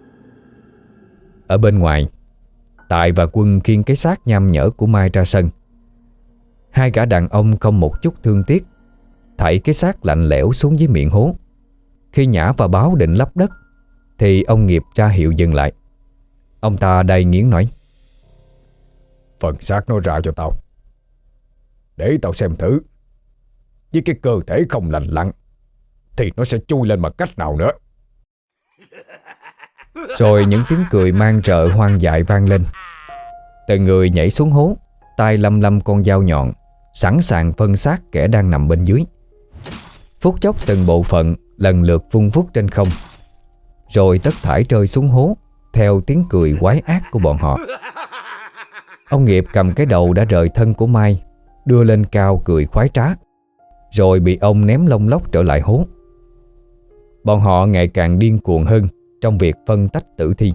Ở bên ngoài, Tài và Quân khiêng cái xác nham nhở của Mai ra sân. Hai gã đàn ông không một chút thương tiếc thảy cái xác lạnh lẽo xuống dưới miệng hố. Khi Nhã và Báo định lấp đất thì ông Nghiệp ra hiệu dừng lại. Ông ta đầy nghiến nói:
"Phần xác nó ra cho tao, để tao xem thử. Với cái cơ thể không lành lặn thì nó sẽ chui lên bằng cách nào nữa."
Rồi những tiếng cười mang rợ hoang dại vang lên. Từng người nhảy xuống hố, tay lăm lăm con dao nhọn, sẵn sàng phân xác kẻ đang nằm bên dưới. Phút chốc từng bộ phận lần lượt vung vút trên không, rồi tất thảy rơi xuống hố theo tiếng cười quái ác của bọn họ. Ông Nghiệp cầm cái đầu đã rời thân của Mai, đưa lên cao cười khoái trá, rồi bị ông ném lông lốc trở lại hố. Bọn họ ngày càng điên cuồng hơn trong việc phân tách tử thi.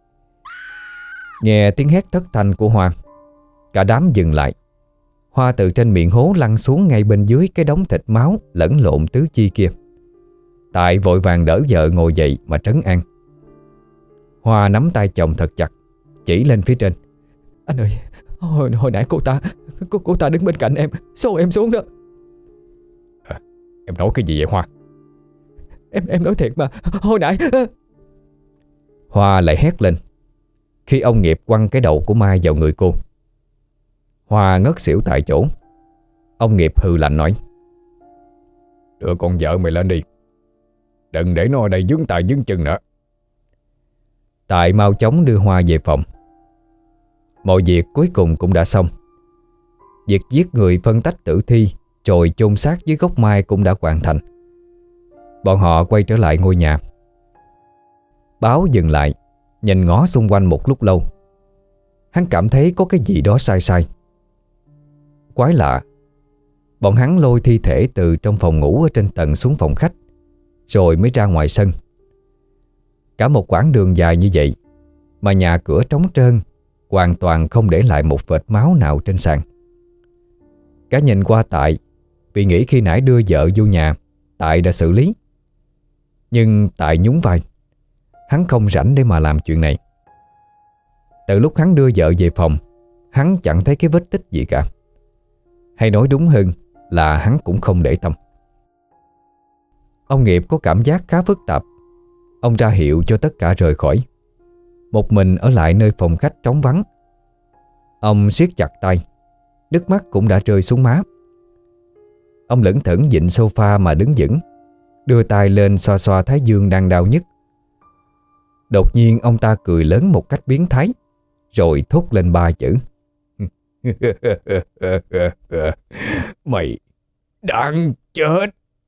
Nghe tiếng hét thất thanh của Hoa, cả đám dừng lại. Hoa từ trên miệng hố lăn xuống ngay bên dưới cái đống thịt máu lẫn lộn tứ chi kia. Tài vội vàng đỡ vợ ngồi dậy mà trấn an. Hoa nắm tay chồng thật chặt, chỉ lên phía trên: "Anh ơi, hồi nãy cô ta đứng bên cạnh em, xô em xuống đó."
Em nói cái gì vậy Hoa?
Em nói thiệt mà, hồi nãy... Hoa lại hét lên khi ông Nghiệp quăng cái đầu của Mai vào người cô. Hoa ngất xỉu tại chỗ. Ông Nghiệp hừ lạnh nói:
"Đưa con vợ mày lên đi, đừng để nó ở đây vướng tay vướng chân nữa."
Tài mau chóng đưa Hoa về phòng. Mọi việc cuối cùng cũng đã xong. Việc giết người, phân tách tử thi rồi chôn xác dưới gốc mai cũng đã hoàn thành. Bọn họ quay trở lại ngôi nhà. Báo dừng lại, nhìn ngó xung quanh một lúc lâu. Hắn cảm thấy có cái gì đó sai sai. Quái lạ, bọn hắn lôi thi thể từ trong phòng ngủ ở trên tầng xuống phòng khách, rồi mới ra ngoài sân. Cả một quãng đường dài như vậy mà nhà cửa trống trơn, hoàn toàn không để lại một vệt máu nào trên sàn. Cả nhìn qua Tại, vì nghĩ khi nãy đưa vợ vô nhà Tại đã xử lý. Nhưng Tại nhún vai, hắn không rảnh để mà làm chuyện này. Từ lúc hắn đưa vợ về phòng, hắn chẳng thấy cái vết tích gì cả. Hay nói đúng hơn là hắn cũng không để tâm. Ông Nghiệp có cảm giác khá phức tạp. Ông ra hiệu cho tất cả rời khỏi, một mình ở lại nơi phòng khách trống vắng. Ông siết chặt tay, nước mắt cũng đã rơi xuống má. Ông lững thững vịn sofa mà đứng vững, đưa tay lên xoa xoa thái dương đang đau nhức. Đột nhiên ông ta cười lớn một cách biến thái, rồi thốt lên 3 chữ:
"Mày đang chết."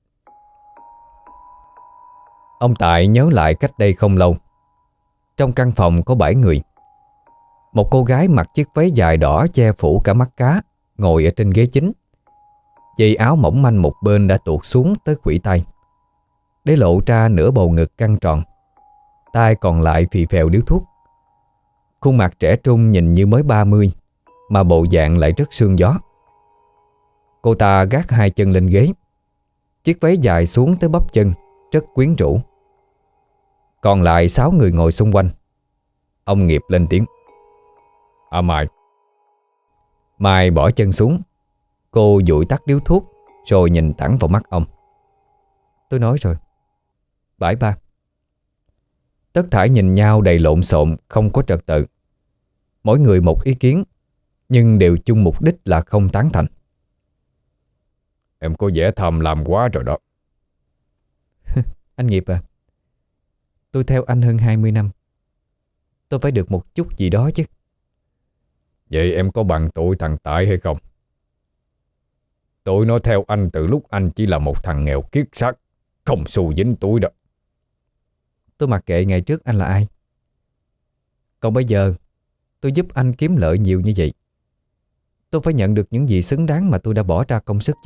Ông Tại nhớ lại cách đây không lâu, trong căn phòng có 7 người. Một cô gái mặc chiếc váy dài đỏ che phủ cả mắt cá ngồi ở trên ghế chính. Dây áo mỏng manh một bên đã tuột xuống tới khuỷu tay, để lộ ra nửa bầu ngực căng tròn. Tay còn lại phì phèo điếu thuốc. Khuôn mặt trẻ trung nhìn như mới 30, mà bộ dạng lại rất sương gió. Cô ta gác 2 chân lên ghế, chiếc váy dài xuống tới bắp chân, rất quyến rũ. Còn lại 6 người ngồi xung quanh. Ông Nghiệp lên tiếng:
Mai.
Mai bỏ chân xuống. Cô dụi tắt điếu thuốc, rồi nhìn thẳng vào mắt ông. Tôi nói rồi, bãi ba. Tất thảy nhìn nhau đầy lộn xộn, không có trật tự. Mỗi người một ý kiến, nhưng đều chung mục đích là không tán thành.
Em có vẻ tham lam quá rồi đó.
Anh Nghiệp à, tôi theo anh hơn 20 năm. Tôi phải được một chút gì đó chứ.
Vậy em có bằng tuổi thằng Tại hay không? Tụi nó theo anh từ lúc anh chỉ là một thằng nghèo kiết xác, không xu dính túi đó.
Tôi mặc kệ ngày trước anh là ai. Còn bây giờ tôi giúp anh kiếm lợi nhiều như vậy, tôi phải nhận được những gì xứng đáng mà tôi đã bỏ ra công sức chứ.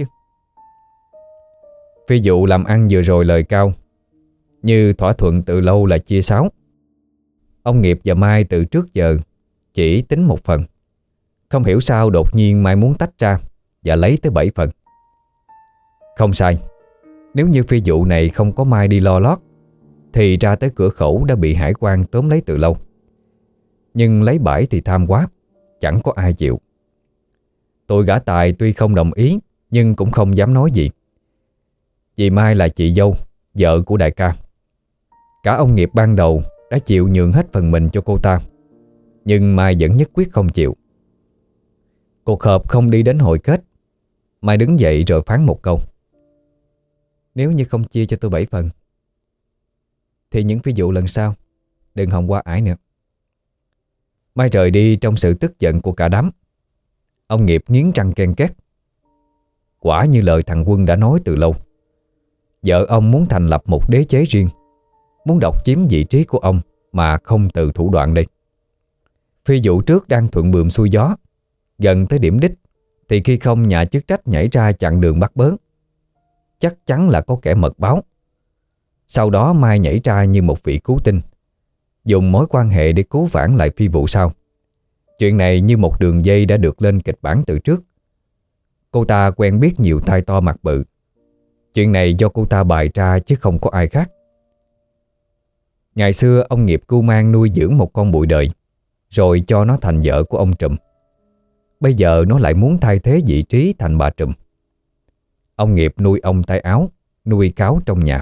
Phi vụ làm ăn vừa rồi lời cao, như thỏa thuận từ lâu là chia 6. Ông Nghiệp và Mai từ trước giờ chỉ tính một phần. Không hiểu sao đột nhiên Mai muốn tách ra và lấy tới 7 phần. Không sai, nếu như phi vụ này không có Mai đi lo lót thì ra tới cửa khẩu đã bị hải quan tóm lấy từ lâu. Nhưng lấy bãi thì tham quá, chẳng có ai chịu. Tôi gã Tài tuy không đồng ý nhưng cũng không dám nói gì. Vì Mai là chị dâu, vợ của đại ca. Cả ông Nghiệp ban đầu đã chịu nhường hết phần mình cho cô ta, nhưng Mai vẫn nhất quyết không chịu. Cuộc họp không đi đến hồi kết. Mai đứng dậy rồi phán một câu:
Nếu như không chia cho tôi 7 phần thì những phi vụ lần sau đừng hòng qua ải nữa.
Mai rời đi trong sự tức giận của cả đám. Ông Nghiệp nghiến răng ken két. Quả như lời thằng Quân đã nói từ lâu. Vợ ông muốn thành lập một đế chế riêng, muốn độc chiếm vị trí của ông mà không từ thủ đoạn đây. Phi vụ trước đang thuận buồm xuôi gió, gần tới điểm đích thì khi không nhà chức trách nhảy ra chặn đường bắt bớ. Chắc chắn là có kẻ mật báo. Sau đó Mai nhảy ra như một vị cứu tinh, dùng mối quan hệ để cứu vãn lại phi vụ sau. Chuyện này như một đường dây đã được lên kịch bản từ trước. Cô ta quen biết nhiều tai to mặt bự. Chuyện này do cô ta bày ra chứ không có ai khác. Ngày xưa ông Nghiệp cưu mang nuôi dưỡng một con bụi đời, rồi cho nó thành vợ của ông Trùm. Bây giờ nó lại muốn thay thế vị trí thành bà Trùm. Ông Nghiệp nuôi ông tay áo, nuôi cáo trong nhà.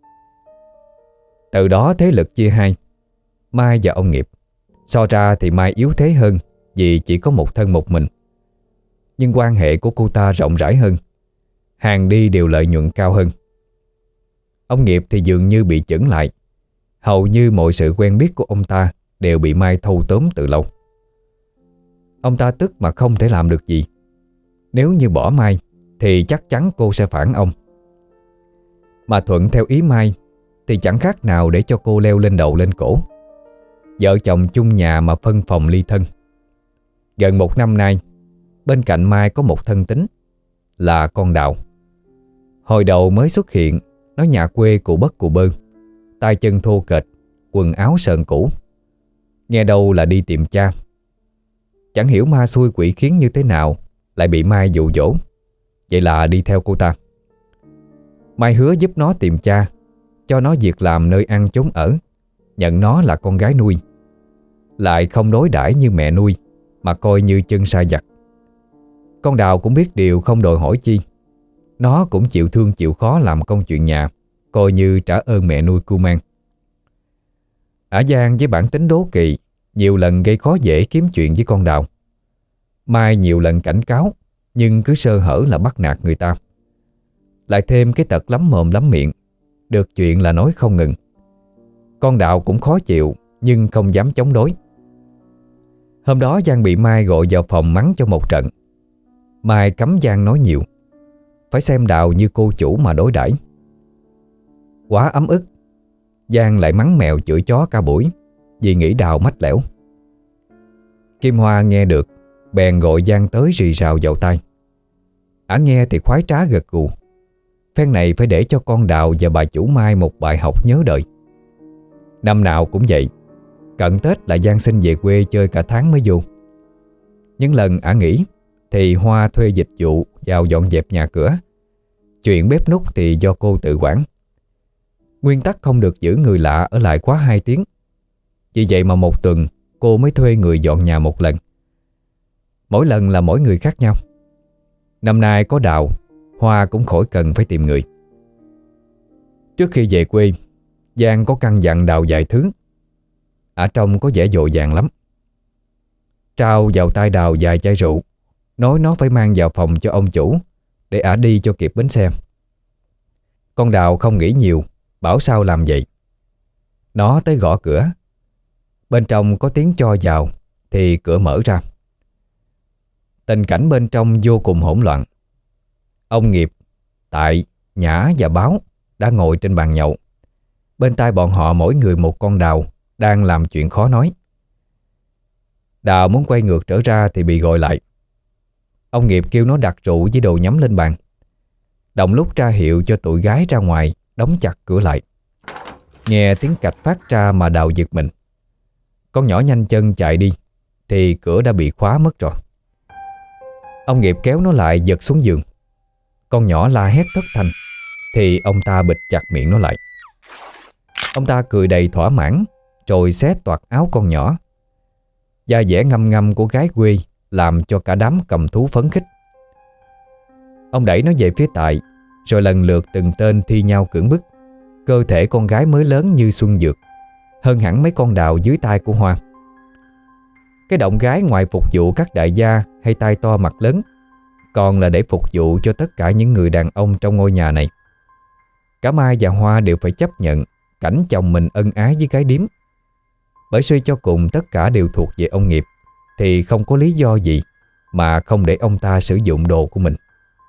Từ đó thế lực chia hai. Mai và ông Nghiệp. So ra thì Mai yếu thế hơn vì chỉ có một thân một mình. Nhưng quan hệ của cô ta rộng rãi hơn, hàng đi đều lợi nhuận cao hơn. Ông Nghiệp thì dường như bị chững lại. Hầu như mọi sự quen biết của ông ta đều bị Mai thâu tóm từ lâu. Ông ta tức mà không thể làm được gì. Nếu như bỏ Mai thì chắc chắn cô sẽ phản ông. Mà thuận theo ý Mai thì chẳng khác nào để cho cô leo lên đầu lên cổ. Vợ chồng chung nhà mà phân phòng ly thân. Gần 1 năm nay, bên cạnh Mai có một thân tín là con Đào. Hồi đầu mới xuất hiện, nó nhà quê cụ bất cụ bơ, tay chân thô kệch, quần áo sờn cũ. Nghe đâu là đi tìm cha. Chẳng hiểu ma xui quỷ khiến như thế nào lại bị Mai dụ dỗ. Vậy là đi theo cô ta. Mai hứa giúp nó tìm cha, cho nó việc làm nơi ăn chốn ở, nhận nó là con gái nuôi. Lại không đối đãi như mẹ nuôi, mà coi như chân sai vặt. Con Đào cũng biết điều không đòi hỏi chi. Nó cũng chịu thương chịu khó làm công chuyện nhà, coi như trả ơn mẹ nuôi cưu mang. Ả Giang với bản tính đố kỵ nhiều lần gây khó dễ kiếm chuyện với con Đào. Mai nhiều lần cảnh cáo, nhưng cứ sơ hở là bắt nạt người ta. Lại thêm cái tật lắm mồm lắm miệng, được chuyện là nói không ngừng. Con Đào cũng khó chịu, nhưng không dám chống đối. Hôm đó Giang bị Mai gọi vào phòng mắng cho một trận. Mai cấm Giang nói nhiều, phải xem Đào như cô chủ mà đối đãi. Quá ấm ức, Giang lại mắng mèo chửi chó cả buổi vì nghĩ Đào mách lẻo. Kim Hoa nghe được, bèn gọi Giang tới rì rào vào tai. Ả nghe thì khoái trá gật gù. Phen này phải để cho con Đào và bà chủ Mai một bài học nhớ đời. Năm nào cũng vậy, cận Tết là Giang xin về quê chơi cả tháng mới vô. Những lần Ả nghỉ thì Hoa thuê dịch vụ vào dọn dẹp nhà cửa. Chuyện bếp núc thì do cô tự quản. Nguyên tắc không được giữ người lạ ở lại quá 2 tiếng. Vì vậy mà một tuần cô mới thuê người dọn nhà một lần. Mỗi lần là mỗi người khác nhau. Năm nay có Đào, Hoa cũng khỏi cần phải tìm người. Trước khi về quê, Giang có căn dặn Đào vài thứ, Ả trông có vẻ vội vàng lắm. Trao vào tay Đào vài chai rượu, nói nó phải mang vào phòng cho ông chủ để Ả đi cho kịp bến xe. Con Đào không nghĩ nhiều, bảo sao làm vậy. Nó tới gõ cửa. Bên trong có tiếng cho vào thì cửa mở ra. Tình cảnh bên trong vô cùng hỗn loạn. Ông Nghiệp, Tại, Nhã và Báo đã ngồi trên bàn nhậu. Bên tai bọn họ mỗi người một con Đào đang làm chuyện khó nói. Đào muốn quay ngược trở ra thì bị gọi lại. Ông Nghiệp kêu nó đặt rượu với đồ nhắm lên bàn, đồng lúc ra hiệu cho tụi gái ra ngoài đóng chặt cửa lại. Nghe tiếng cạch phát ra mà Đào giật mình. Con nhỏ nhanh chân chạy đi thì cửa đã bị khóa mất rồi. Ông Nghiệp kéo nó lại giật xuống giường. Con nhỏ la hét thất thanh thì ông ta bịt chặt miệng nó lại. Ông ta cười đầy thỏa mãn rồi xé toạc áo con nhỏ. Da dẻ ngăm ngăm của gái quê làm cho cả đám cầm thú phấn khích. Ông đẩy nó về phía Tại, rồi lần lượt từng tên thi nhau cưỡng bức. Cơ thể con gái mới lớn như xuân dược, hơn hẳn mấy con Đào dưới tay của Hoa. Cái động gái ngoài phục vụ các đại gia hay tai to mặt lớn, còn là để phục vụ cho tất cả những người đàn ông trong ngôi nhà này. Cả Mai và Hoa đều phải chấp nhận cảnh chồng mình ân ái với gái điếm. Bởi suy cho cùng tất cả đều thuộc về ông Nghiệp, thì không có lý do gì mà không để ông ta sử dụng đồ của mình.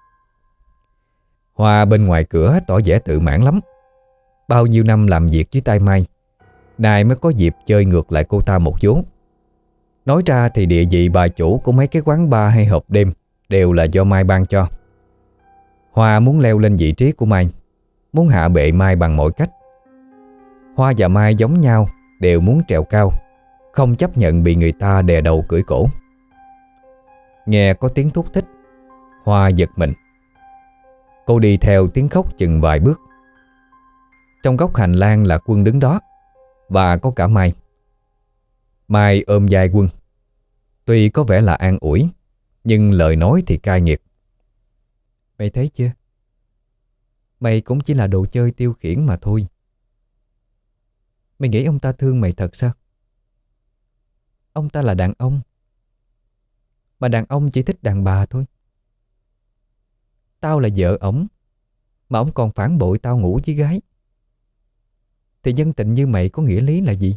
Hoa bên ngoài cửa tỏ vẻ tự mãn lắm. Bao nhiêu năm làm việc với tay Mai, nay mới có dịp chơi ngược lại cô ta một vố. Nói ra thì địa vị bà chủ của mấy cái quán bar hay hộp đêm đều là do Mai ban cho. Hoa muốn leo lên vị trí của Mai, muốn hạ bệ Mai bằng mọi cách. Hoa và Mai giống nhau, đều muốn trèo cao, không chấp nhận bị người ta đè đầu cưỡi cổ. Nghe có tiếng thúc thích, Hoa giật mình. Cô đi theo tiếng khóc chừng vài bước. Trong góc hành lang là Quân đứng đó, và có cả Mai. Mai ôm vai Quân. Tuy có vẻ là an ủi, nhưng lời nói thì cay nghiệt. Mày thấy chưa? Mày cũng chỉ là đồ chơi tiêu khiển mà thôi. Mày nghĩ ông ta thương mày thật sao? Ông ta là đàn ông, mà đàn ông chỉ thích đàn bà thôi. Tao là vợ ổng, mà ổng còn phản bội tao ngủ với gái. Thì nhân tình như mày có nghĩa lý là gì?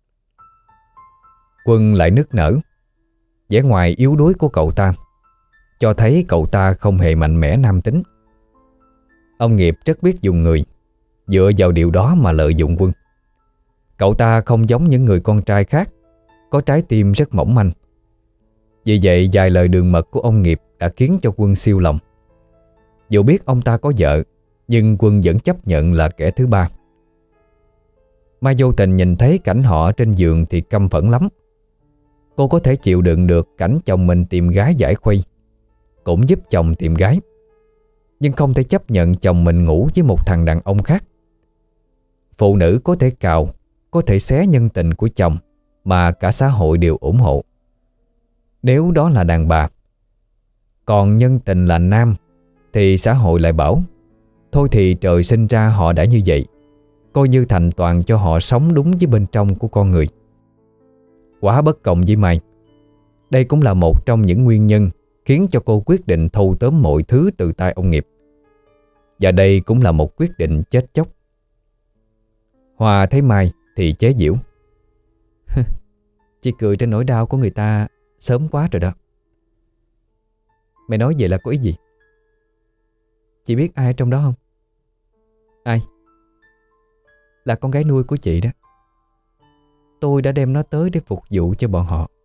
Quân lại nức nở. Vẻ ngoài yếu đuối của cậu ta cho thấy cậu ta không hề mạnh mẽ nam tính. Ông Nghiệp rất biết dùng người, dựa vào điều đó mà lợi dụng Quân. Cậu ta không giống những người con trai khác, có trái tim rất mỏng manh. Vì vậy vài lời đường mật của ông Nghiệp đã khiến cho Quân siêu lòng. Dù biết ông ta có vợ, nhưng Quân vẫn chấp nhận là kẻ thứ ba. Mai vô tình nhìn thấy cảnh họ trên giường thì căm phẫn lắm. Cô có thể chịu đựng được cảnh chồng mình tìm gái giải khuây, cũng giúp chồng tìm gái, nhưng không thể chấp nhận chồng mình ngủ với một thằng đàn ông khác. Phụ nữ có thể cào, có thể xé nhân tình của chồng mà cả xã hội đều ủng hộ, nếu đó là đàn bà. Còn nhân tình là nam thì xã hội lại bảo thôi thì trời sinh ra họ đã như vậy, coi như thành toàn cho họ sống đúng với bên trong của con người. Quá bất công với Mai. Đây cũng là một trong những nguyên nhân khiến cho cô quyết định thâu tóm mọi thứ từ tay ông Nghiệp. Và đây cũng là một quyết định chết chóc. Hòa thấy Mai thì chế giễu. Chị cười trên nỗi đau của người ta sớm quá rồi đó. Mày nói vậy là có ý gì? Chị biết ai trong đó không? Ai? Là con gái nuôi của chị đó. Tôi đã đem nó tới để phục vụ cho bọn họ.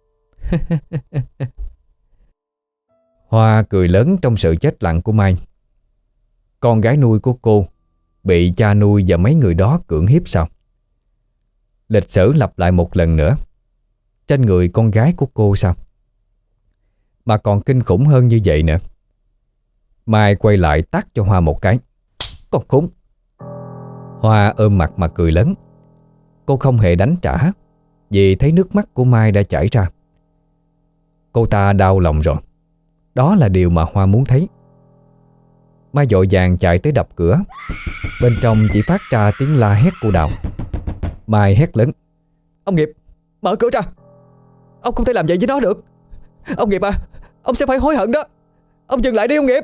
Hoa cười lớn trong sự chết lặng của Mai. Con gái nuôi của cô bị cha nuôi và mấy người đó cưỡng hiếp sao? Lịch sử lặp lại một lần nữa trên người con gái của cô sao? Mà còn kinh khủng hơn như vậy nữa. Mai quay lại tát cho Hoa một cái. Con khốn! Hoa ôm mặt mà cười lớn. Cô không hề đánh trả, vì thấy nước mắt của Mai đã chảy ra. Cô ta đau lòng rồi. Đó là điều mà Hoa muốn thấy. Mai vội vàng chạy tới đập cửa. Bên trong chỉ phát ra tiếng la hét của Đào. Mai hét lớn. Ông Nghiệp!
Mở cửa ra. Ông không thể làm vậy với nó được. Ông Nghiệp à, ông sẽ phải hối hận đó. Ông dừng lại đi ông Nghiệp.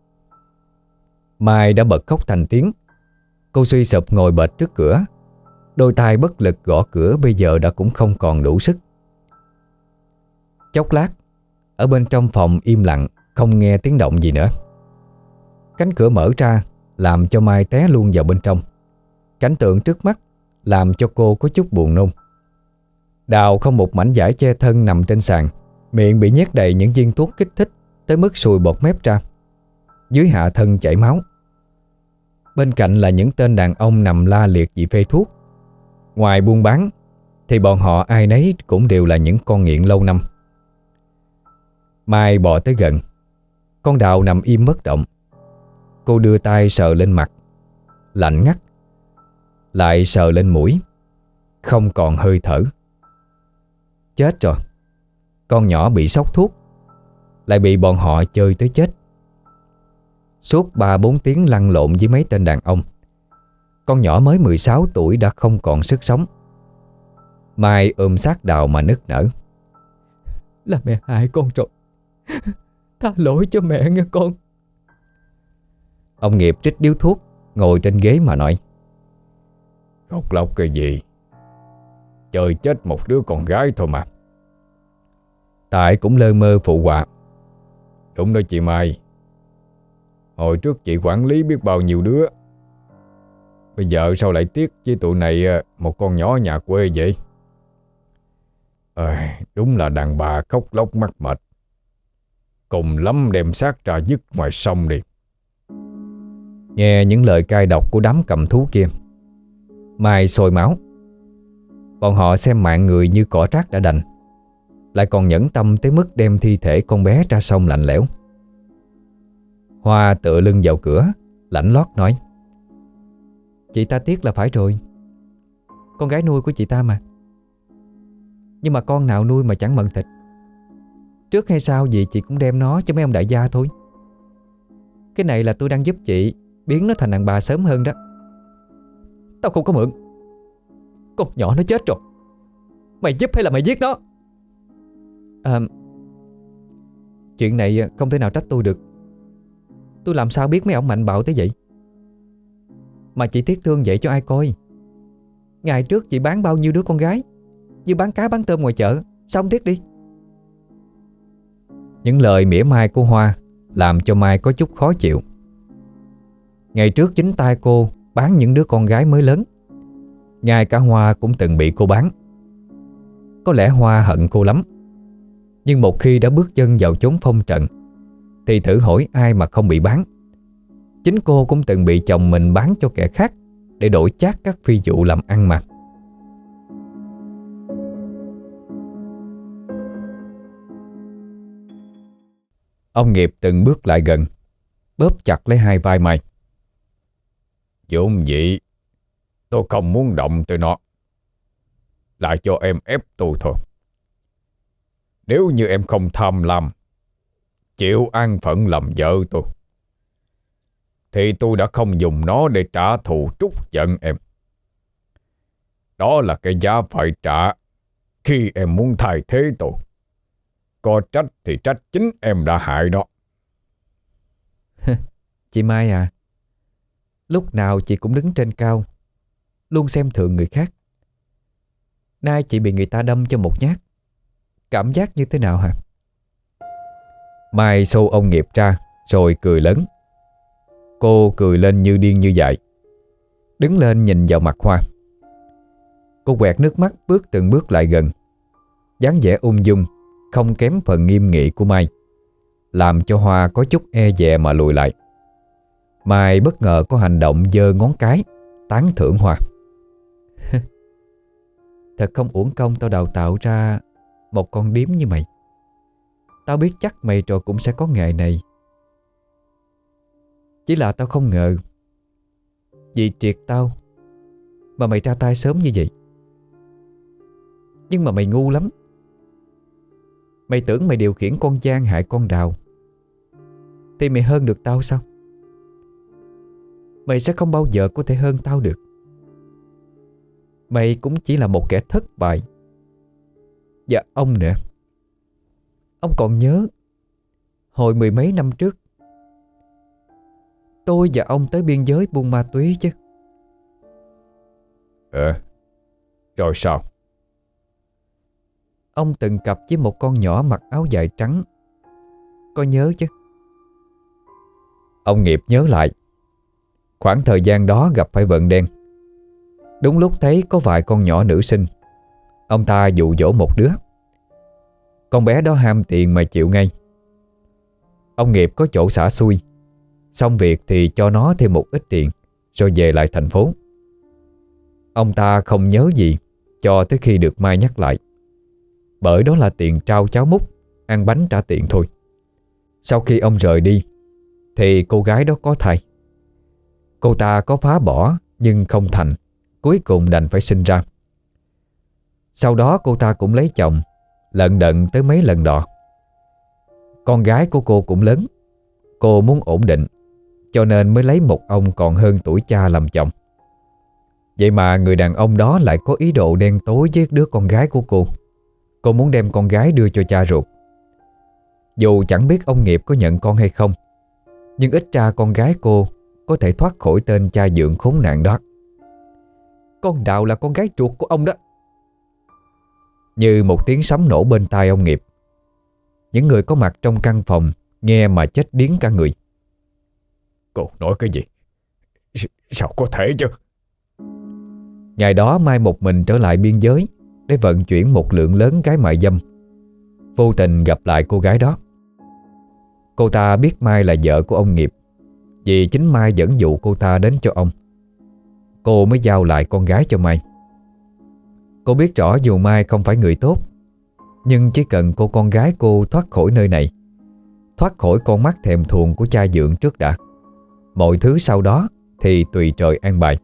Mai đã bật khóc thành tiếng. Cô suy sụp ngồi bệt trước cửa. Đôi tay bất lực gõ cửa bây giờ đã cũng không còn đủ sức. Chốc lát, ở bên trong phòng im lặng, không nghe tiếng động gì nữa. Cánh cửa mở ra làm cho Mai té luôn vào bên trong. Cảnh tượng trước mắt làm cho cô có chút buồn nôn. Đào không một mảnh vải che thân nằm trên sàn, miệng bị nhét đầy những viên thuốc kích thích tới mức sùi bọt mép ra. Dưới hạ thân chảy máu. Bên cạnh là những tên đàn ông nằm la liệt vì phê thuốc. Ngoài buôn bán thì bọn họ ai nấy cũng đều là những con nghiện lâu năm. Mai bò tới gần. Con Đào nằm im bất động. Cô đưa tay sờ lên mặt, lạnh ngắt. Lại sờ lên mũi, không còn hơi thở. Chết rồi. Con nhỏ bị sốc thuốc, lại bị bọn họ chơi tới chết. Suốt 3-4 tiếng lăn lộn với mấy tên đàn ông, con nhỏ mới 16 tuổi đã không còn sức sống. Mai ôm sát Đào mà nức nở.
Là mẹ hại con rồi. Tha lỗi cho mẹ nghe con.
Ông Nghiệp trích điếu thuốc, ngồi trên ghế mà nói.
Khóc lóc cái gì? Chơi chết một đứa con gái thôi mà.
Tại cũng lơ mơ phụ họa.
Đúng đó chị Mai. Hồi trước chị quản lý biết bao nhiêu đứa. Bây giờ sao lại tiếc với tụi này một con nhỏ nhà quê vậy? Đúng là đàn bà khóc lóc mắc mệt. Cùng lắm đem xác ra dứt ngoài sông đi.
Nghe những lời cay độc của đám cầm thú kia, Mai sôi máu. Bọn họ xem mạng người như cỏ rác đã đành, lại còn nhẫn tâm tới mức đem thi thể con bé ra sông lạnh lẽo. Hoa tựa lưng vào cửa, lạnh lót nói.
Chị ta tiếc là phải rồi. Con gái nuôi của chị ta mà. Nhưng mà con nào nuôi mà chẳng mận thịt. Trước hay sau gì chị cũng đem nó cho mấy ông đại gia thôi. Cái này là tôi đang giúp chị biến nó thành đàn bà sớm hơn đó. Tao không có mượn. Con nhỏ nó chết rồi. Mày giúp hay là mày giết nó? Chuyện này không thể nào trách tôi được. Tôi làm sao biết mấy ông mạnh bạo tới vậy. Mà chị tiếc thương vậy cho ai coi. Ngày trước chị bán bao nhiêu đứa con gái, như bán cá bán tôm ngoài chợ. Sao không tiếc đi?
Những lời mỉa mai của Hoa làm cho Mai có chút khó chịu. Ngày trước chính tay cô bán những đứa con gái mới lớn. Ngay cả Hoa cũng từng bị cô bán. Có lẽ Hoa hận cô lắm. Nhưng một khi đã bước chân vào chốn phong trận thì thử hỏi ai mà không bị bán. Chính cô cũng từng bị chồng mình bán cho kẻ khác để đổi chác các phi vụ làm ăn mà. Ông Nghiệp từng bước lại gần, bóp chặt lấy hai vai Mai.
Vốn dĩ tôi không muốn động tới nó, lại cho em ép tôi thôi. Nếu như em không tham lam, chịu an phận làm vợ tôi, thì tôi đã không dùng nó để trả thù trút giận em. Đó là cái giá phải trả khi em muốn thay thế tôi. Có trách thì trách chính em đã hại nó.
Chị Mai à, lúc nào chị cũng đứng trên cao, luôn xem thường người khác. Nay chị bị người ta đâm cho một nhát, cảm giác như thế nào hả?
Mai xô ông Nghiệp ra rồi cười lớn. Cô cười lên như điên như dại, đứng lên nhìn vào mặt Hoa. Cô quẹt nước mắt bước từng bước lại gần. Dáng vẻ ung dung không kém phần nghiêm nghị của Mai, làm cho Hoa có chút e dè mà lùi lại. Mai bất ngờ có hành động giơ ngón cái tán thưởng Hoa.
Thật không uổng công tao đào tạo ra một con điếm như mày. Tao biết chắc mày rồi cũng sẽ có nghề này. Chỉ là tao không ngờ vì triệt tao mà mày ra tay sớm như vậy. Nhưng mà mày ngu lắm. Mày tưởng mày điều khiển con Giang hại con Đào thì mày hơn được tao sao? Mày sẽ không bao giờ có thể hơn tao được. Mày cũng chỉ là một kẻ thất bại Dạ ông nè, ông còn nhớ hồi mười mấy năm trước tôi và ông tới biên giới buôn ma túy chứ?
Rồi sao?
Ông từng cặp với một con nhỏ mặc áo dài trắng, có nhớ chứ?
Ông Nghiệp nhớ lại. Khoảng thời gian đó gặp phải vận đen. Đúng lúc thấy có vài con nhỏ nữ sinh, ông ta dụ dỗ một đứa. Con bé đó ham tiền mà chịu ngay. Ông Nghiệp có chỗ xả xui, xong việc thì cho nó thêm một ít tiền rồi về lại thành phố. Ông ta không nhớ gì cho tới khi được Mai nhắc lại, bởi đó là tiền trao cháo múc, ăn bánh trả tiền thôi. Sau khi ông rời đi thì cô gái đó có thai. Cô ta có phá bỏ nhưng không thành, cuối cùng đành phải sinh ra. Sau đó cô ta cũng lấy chồng, lận đận tới mấy lần đò. Con gái của cô cũng lớn, cô muốn ổn định, cho nên mới lấy một ông còn hơn tuổi cha làm chồng. Vậy mà người đàn ông đó lại có ý đồ đen tối với đứa con gái của cô. Cô muốn đem con gái đưa cho cha ruột. Dù chẳng biết ông Nghiệp có nhận con hay không, nhưng ít ra con gái cô có thể thoát khỏi tên cha dượng khốn nạn đó.
Con Đào là con gái ruột của ông đó.
Như một tiếng sấm nổ bên tai ông Nghiệp. Những người có mặt trong căn phòng nghe mà chết điếng cả người.
Cô nói cái gì? Sao có thể chứ?
Ngày đó Mai một mình trở lại biên giới để vận chuyển một lượng lớn gái mại dâm. Vô tình gặp lại cô gái đó. Cô ta biết Mai là vợ của ông Nghiệp, vì chính Mai dẫn dụ cô ta đến cho ông. Cô mới giao lại con gái cho Mai. Cô biết rõ dù Mai không phải người tốt, nhưng chỉ cần cô con gái cô thoát khỏi nơi này, thoát khỏi con mắt thèm thuồng của cha dượng trước đã, mọi thứ sau đó thì tùy trời an bài.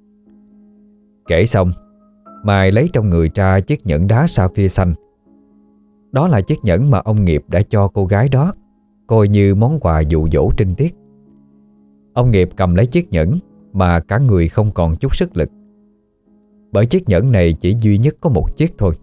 Kể xong, Mai lấy trong người ra chiếc nhẫn đá sapphire xanh. Đó là chiếc nhẫn mà ông Nghiệp đã cho cô gái đó, coi như món quà dụ dỗ trinh tiết. Ông Nghiệp cầm lấy chiếc nhẫn mà cả người không còn chút sức lực, bởi chiếc nhẫn này chỉ duy nhất có một chiếc thôi.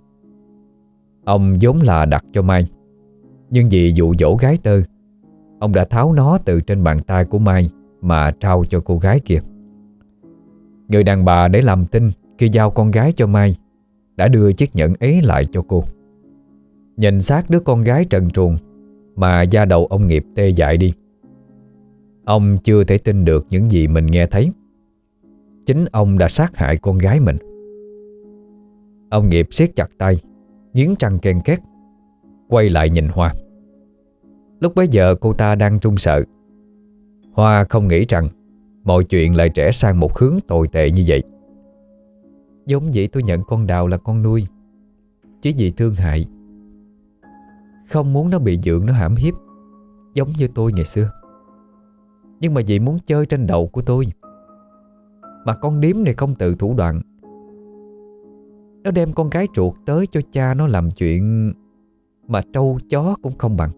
Ông vốn là đặt cho Mai, nhưng vì dụ dỗ gái tơ, ông đã tháo nó từ trên bàn tay của Mai mà trao cho cô gái kia. Người đàn bà để làm tin khi giao con gái cho Mai đã đưa chiếc nhẫn ấy lại cho cô. Nhìn xác đứa con gái trần truồng mà da đầu ông Nghiệp tê dại đi. Ông chưa thể tin được những gì mình nghe thấy. Chính ông đã sát hại con gái mình. Ông Nghiệp siết chặt tay, nghiến răng ken két, quay lại nhìn Hoa. Lúc bấy giờ cô ta đang run sợ. Hoa không nghĩ rằng mọi chuyện lại rẽ sang một hướng tồi tệ như vậy.
Giống vậy tôi nhận con Đào là con nuôi, chỉ vì thương hại, không muốn nó bị dượng nó hãm hiếp giống như tôi ngày xưa. Nhưng mà vì muốn chơi trên đầu của tôi mà con điếm này không tự thủ đoạn. Nó đem con gái ruột tới cho cha nó làm chuyện mà trâu chó cũng không bằng.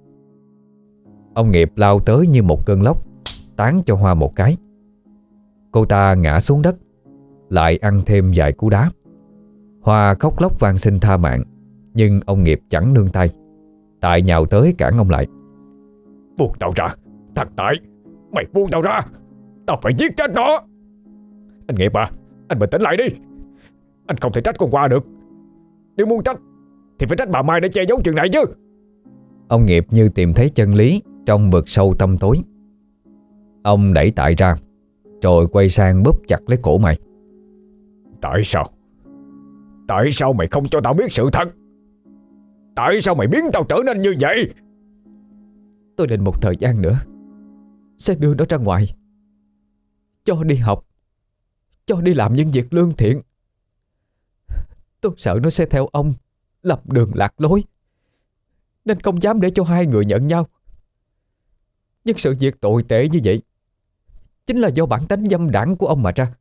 Ông Nghiệp lao tới như một cơn lốc, tán cho Hoa một cái. Cô ta ngã xuống đất, lại ăn thêm vài cú đá. Hoa khóc lóc van xin tha mạng, nhưng ông Nghiệp chẳng nương tay, tại nhào tới cản ông lại.
Buông tao ra, thằng Tại, mày buông tao ra, tao phải giết chết nó. Anh Nghiệp à, anh bình tĩnh lại đi. Anh không thể trách con Hoa được. Nếu muốn trách thì phải trách bà Mai để che giấu chuyện này chứ.
Ông Nghiệp như tìm thấy chân lý trong vực sâu tăm tối. Ông đẩy Tại ra, rồi quay sang bóp chặt lấy cổ Mai.
Tại sao? Tại sao mày không cho tao biết sự thật? Tại sao mày biến tao trở nên như vậy?
Tôi định một thời gian nữa sẽ đưa nó ra ngoài, cho đi học, cho đi làm những việc lương thiện. Tôi sợ nó sẽ theo ông lập đường lạc lối, nên không dám để cho hai người nhận nhau. Nhưng sự việc tồi tệ như vậy chính là do bản tánh dâm đảng của ông mà ra.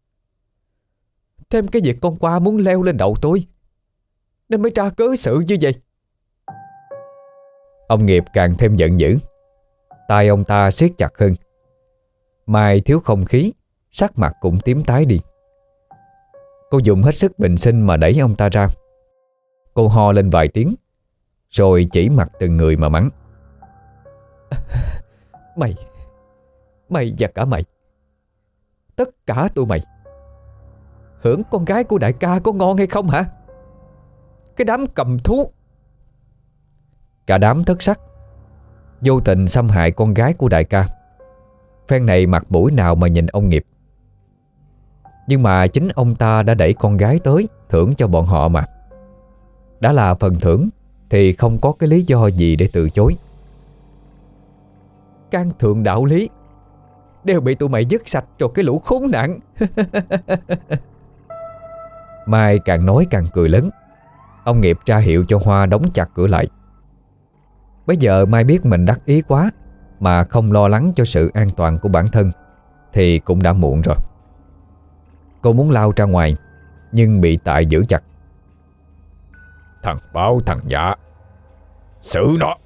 Thêm cái việc con Qua muốn leo lên đầu tôi, nên mới tra cớ sự như vậy.
Ông Nghiệp càng thêm giận dữ. Tay ông ta siết chặt hơn. Mai thiếu không khí, sắc mặt cũng tím tái đi. Cô dùng hết sức bình sinh mà đẩy ông ta ra. Cô ho lên vài tiếng, rồi chỉ mặt từng người mà mắng. Mày và cả mày, tất cả tụi mày hưởng con gái của đại ca có ngon hay không hả? Cái đám cầm thú. Cả đám thất sắc, vô tình xâm hại con gái của đại ca. Phen này mặt mũi nào mà nhìn ông Nghiệp. Nhưng mà chính ông ta đã đẩy con gái tới thưởng cho bọn họ mà. Đã là phần thưởng thì không có cái lý do gì để từ chối. Can thượng đạo lý đều bị tụi mày dứt sạch rồi cái lũ khốn nạn. Mai càng nói càng cười lớn. Ông Nghiệp ra hiệu cho Hoa đóng chặt cửa lại. Bây giờ Mai biết mình đắc ý quá mà không lo lắng cho sự an toàn của bản thân thì cũng đã muộn rồi. Cô muốn lao ra ngoài nhưng bị Tại giữ chặt.
Thằng báo thằng dạ, xử nó.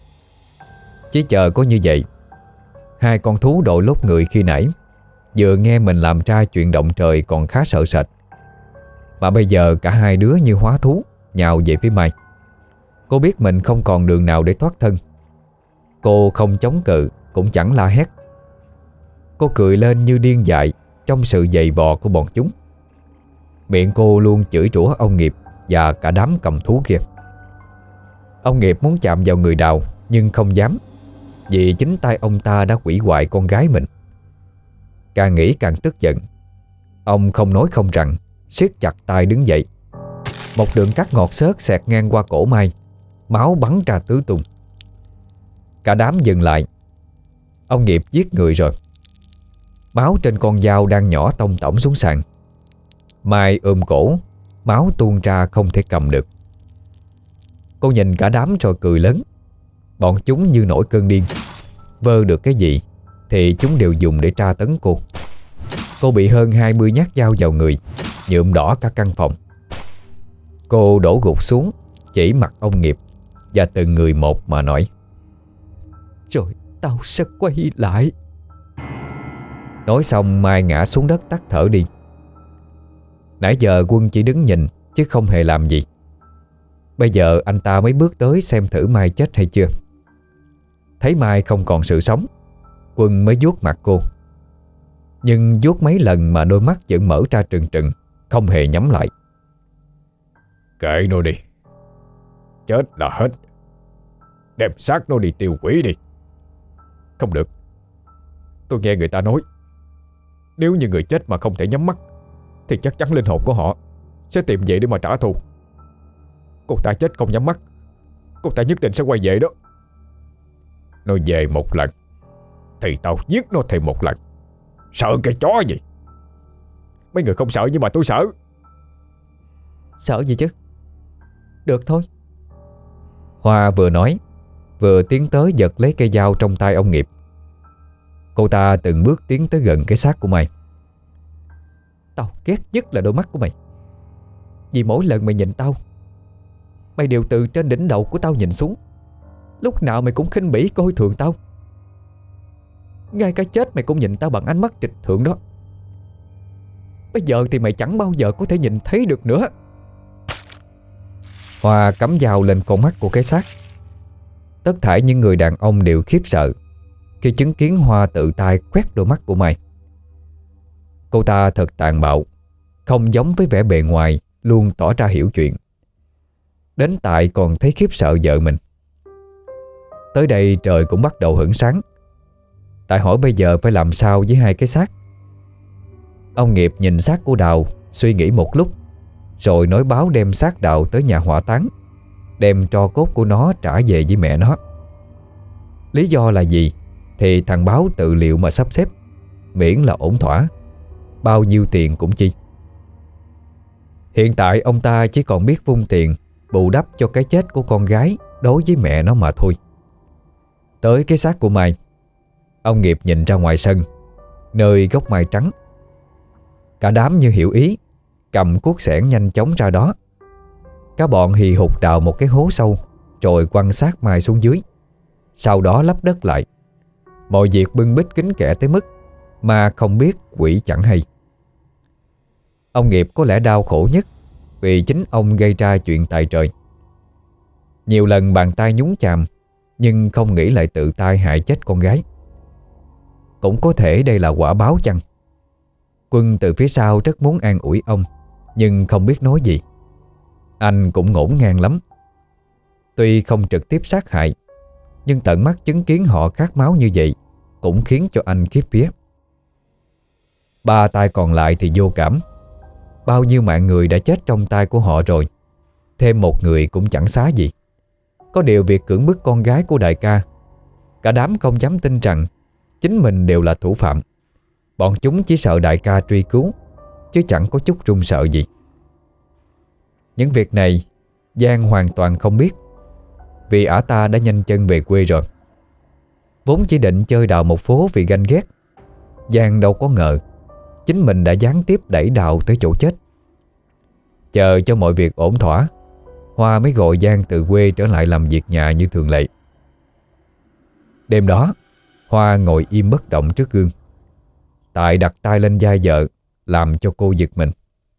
Chỉ chờ có như vậy, hai con thú đội lốt người khi nãy vừa nghe mình làm ra chuyện động trời còn khá sợ sệt, mà bây giờ cả hai đứa như hóa thú nhào về phía Mai. Cô biết mình không còn đường nào để thoát thân. Cô không chống cự cũng chẳng la hét. Cô cười lên như điên dại trong sự giày vò của bọn chúng. Miệng cô luôn chửi rủa ông Nghiệp và cả đám cầm thú kia. Ông Nghiệp muốn chạm vào người Đào nhưng không dám, vì chính tay ông ta đã hủy hoại con gái mình. Càng nghĩ càng tức giận, ông không nói không rằng, siết chặt tay đứng dậy. Một đường cắt ngọt xớt xẹt ngang qua cổ Mai, máu bắn ra tứ tung. Cả đám dừng lại. Ông Nghiệp giết người rồi. Máu trên con dao đang nhỏ tông tổng xuống sàn. Mai ôm cổ, máu tuôn ra không thể cầm được. Cô nhìn cả đám rồi cười lớn. Bọn chúng như nổi cơn điên. Vơ được cái gì thì chúng đều dùng để tra tấn cô. Cô bị hơn 20 nhát dao vào người, nhuộm đỏ cả căn phòng. Cô đổ gục xuống, chỉ mặt ông Nghiệp và từng người một mà nói: "Rồi tao sẽ quay lại." Nói xong Mai ngã xuống đất tắt thở đi. Nãy giờ Quân chỉ đứng nhìn chứ không hề làm gì. Bây giờ anh ta mới bước tới xem thử Mai chết hay chưa. Thấy Mai không còn sự sống, Quân mới vuốt mặt cô. Nhưng vuốt mấy lần mà đôi mắt vẫn mở ra trừng trừng, không hề nhắm lại.
Kệ nó đi, chết là hết. Đem xác nó đi tiêu hủy đi.
Không được. Tôi nghe người ta nói, nếu như người chết mà không thể nhắm mắt thì chắc chắn linh hồn của họ sẽ tìm về để mà trả thù. Cô ta chết không nhắm mắt, cô ta nhất định sẽ quay về đó.
Nó về một lần thì tao giết nó thêm một lần. Sợ cái chó gì?
Mấy người không sợ nhưng mà tôi sợ.
Sợ gì chứ? Được thôi. Hoa vừa nói vừa tiến tới giật lấy cây dao trong tay ông Nghiệp. Cô ta từng bước tiến tới gần cái xác của Mai. Tao ghét nhất là đôi mắt của mày. Vì mỗi lần mày nhìn tao, mày đều từ trên đỉnh đầu của tao nhìn xuống. Lúc nào mày cũng khinh bỉ coi thường tao. Ngay cả chết mày cũng nhìn tao bằng ánh mắt trịch thượng đó. Bây giờ thì mày chẳng bao giờ có thể nhìn thấy được nữa. Hoa cắm dao lên con mắt của cái xác. Tất thảy những người đàn ông đều khiếp sợ khi chứng kiến Hoa tự tay quét đôi mắt của Mai. Cô ta thật tàn bạo, không giống với vẻ bề ngoài luôn tỏ ra hiểu chuyện. Đến Tại còn thấy khiếp sợ vợ mình. Tới đây trời cũng bắt đầu hửng sáng. Tại hỏi bây giờ phải làm sao với hai cái xác. Ông Nghiệp nhìn xác của Đào, suy nghĩ một lúc, rồi nói báo đem xác Đào tới nhà hỏa táng, đem tro cốt của nó trả về với mẹ nó. Lý do là gì thì thằng báo tự liệu mà sắp xếp, miễn là ổn thỏa, bao nhiêu tiền cũng chi. Hiện tại ông ta chỉ còn biết vung tiền bù đắp cho cái chết của con gái đối với mẹ nó mà thôi. Tới cái xác của Mai, ông Nghiệp nhìn ra ngoài sân, nơi gốc mai trắng. Cả đám như hiểu ý, cầm cuốc xẻng nhanh chóng ra đó. Cả bọn hì hục đào một cái hố sâu, rồi quăng xác Mai xuống dưới, sau đó lấp đất lại. Mọi việc bưng bít kín kẽ tới mức mà không biết quỷ chẳng hay. Ông Nghiệp có lẽ đau khổ nhất, vì chính ông gây ra chuyện tại trời. Nhiều lần bàn tay nhúng chàm, nhưng không nghĩ lại tự tay hại chết con gái. Cũng có thể đây là quả báo chăng? Quân từ phía sau rất muốn an ủi ông, nhưng không biết nói gì. Anh cũng ngổn ngang lắm. Tuy không trực tiếp sát hại, nhưng tận mắt chứng kiến họ khát máu như vậy cũng khiến cho anh khiếp vía. Ba tay còn lại thì vô cảm. Bao nhiêu mạng người đã chết trong tay của họ rồi, thêm một người cũng chẳng xá gì. Có điều việc cưỡng bức con gái của đại ca, cả đám không dám tin rằng chính mình đều là thủ phạm. Bọn chúng chỉ sợ đại ca truy cứu, chứ chẳng có chút run sợ gì. Những việc này Giang hoàn toàn không biết, vì ả ta đã nhanh chân về quê rồi. Vốn chỉ định chơi Đào một phố vì ganh ghét, Giang đâu có ngờ chính mình đã gián tiếp đẩy Đào tới chỗ chết. Chờ cho mọi việc ổn thỏa, Hoa mới gọi Giang từ quê trở lại làm việc nhà như thường lệ. Đêm đó, Hoa ngồi im bất động trước gương. Tài đặt tay lên vai vợ, làm cho cô giật mình.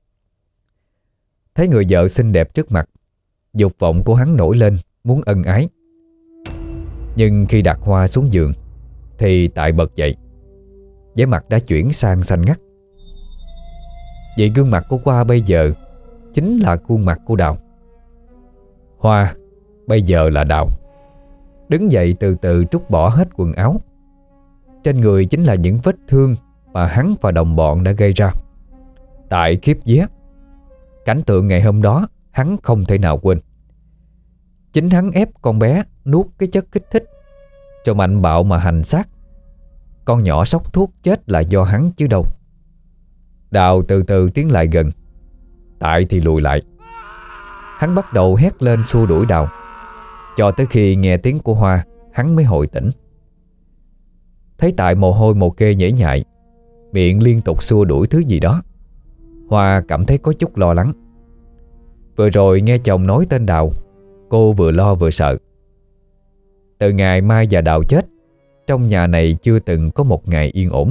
Thấy người vợ xinh đẹp trước mặt, dục vọng của hắn nổi lên, muốn ân ái. Nhưng khi đặt Hoa xuống giường thì Tài bật dậy, vẻ mặt đã chuyển sang xanh ngắt. Vậy gương mặt của Hoa bây giờ chính là khuôn mặt của Đào. Hoa bây giờ là Đào. Đứng dậy từ từ trút bỏ hết quần áo. Trên người chính là những vết thương mà hắn và đồng bọn đã gây ra. Tài khiếp vía. Cảnh tượng ngày hôm đó hắn không thể nào quên. Chính hắn ép con bé nuốt cái chất kích thích, cho mạnh bạo mà hành xác. Con nhỏ sốc thuốc chết là do hắn chứ đâu. Đào từ từ tiến lại gần, Tài thì lùi lại. Hắn bắt đầu hét lên xua đuổi Đào, cho tới khi nghe tiếng của Hoa hắn mới hồi tỉnh. Thấy Tài mồ hôi mồ kê nhễ nhại, miệng liên tục xua đuổi thứ gì đó, Hoa cảm thấy có chút lo lắng. Vừa rồi nghe chồng nói tên Đào, cô vừa lo vừa sợ. Từ ngày Mai và Đào chết, trong nhà này chưa từng có một ngày yên ổn.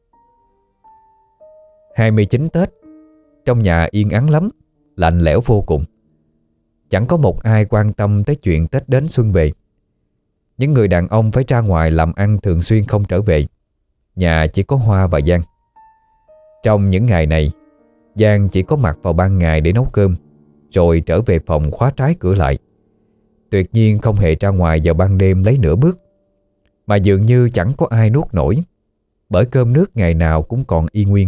29 Tết, trong nhà yên ắng lắm, lạnh lẽo vô cùng. Chẳng có một ai quan tâm tới chuyện Tết đến xuân về. Những người đàn ông phải ra ngoài làm ăn thường xuyên không trở về. Nhà chỉ có Hoa và Giang. Trong những ngày này, Giang chỉ có mặt vào ban ngày để nấu cơm, rồi trở về phòng khóa trái cửa lại. Tuyệt nhiên không hề ra ngoài vào ban đêm lấy nửa bước. Mà dường như chẳng có ai nuốt nổi, bởi cơm nước ngày nào cũng còn y nguyên.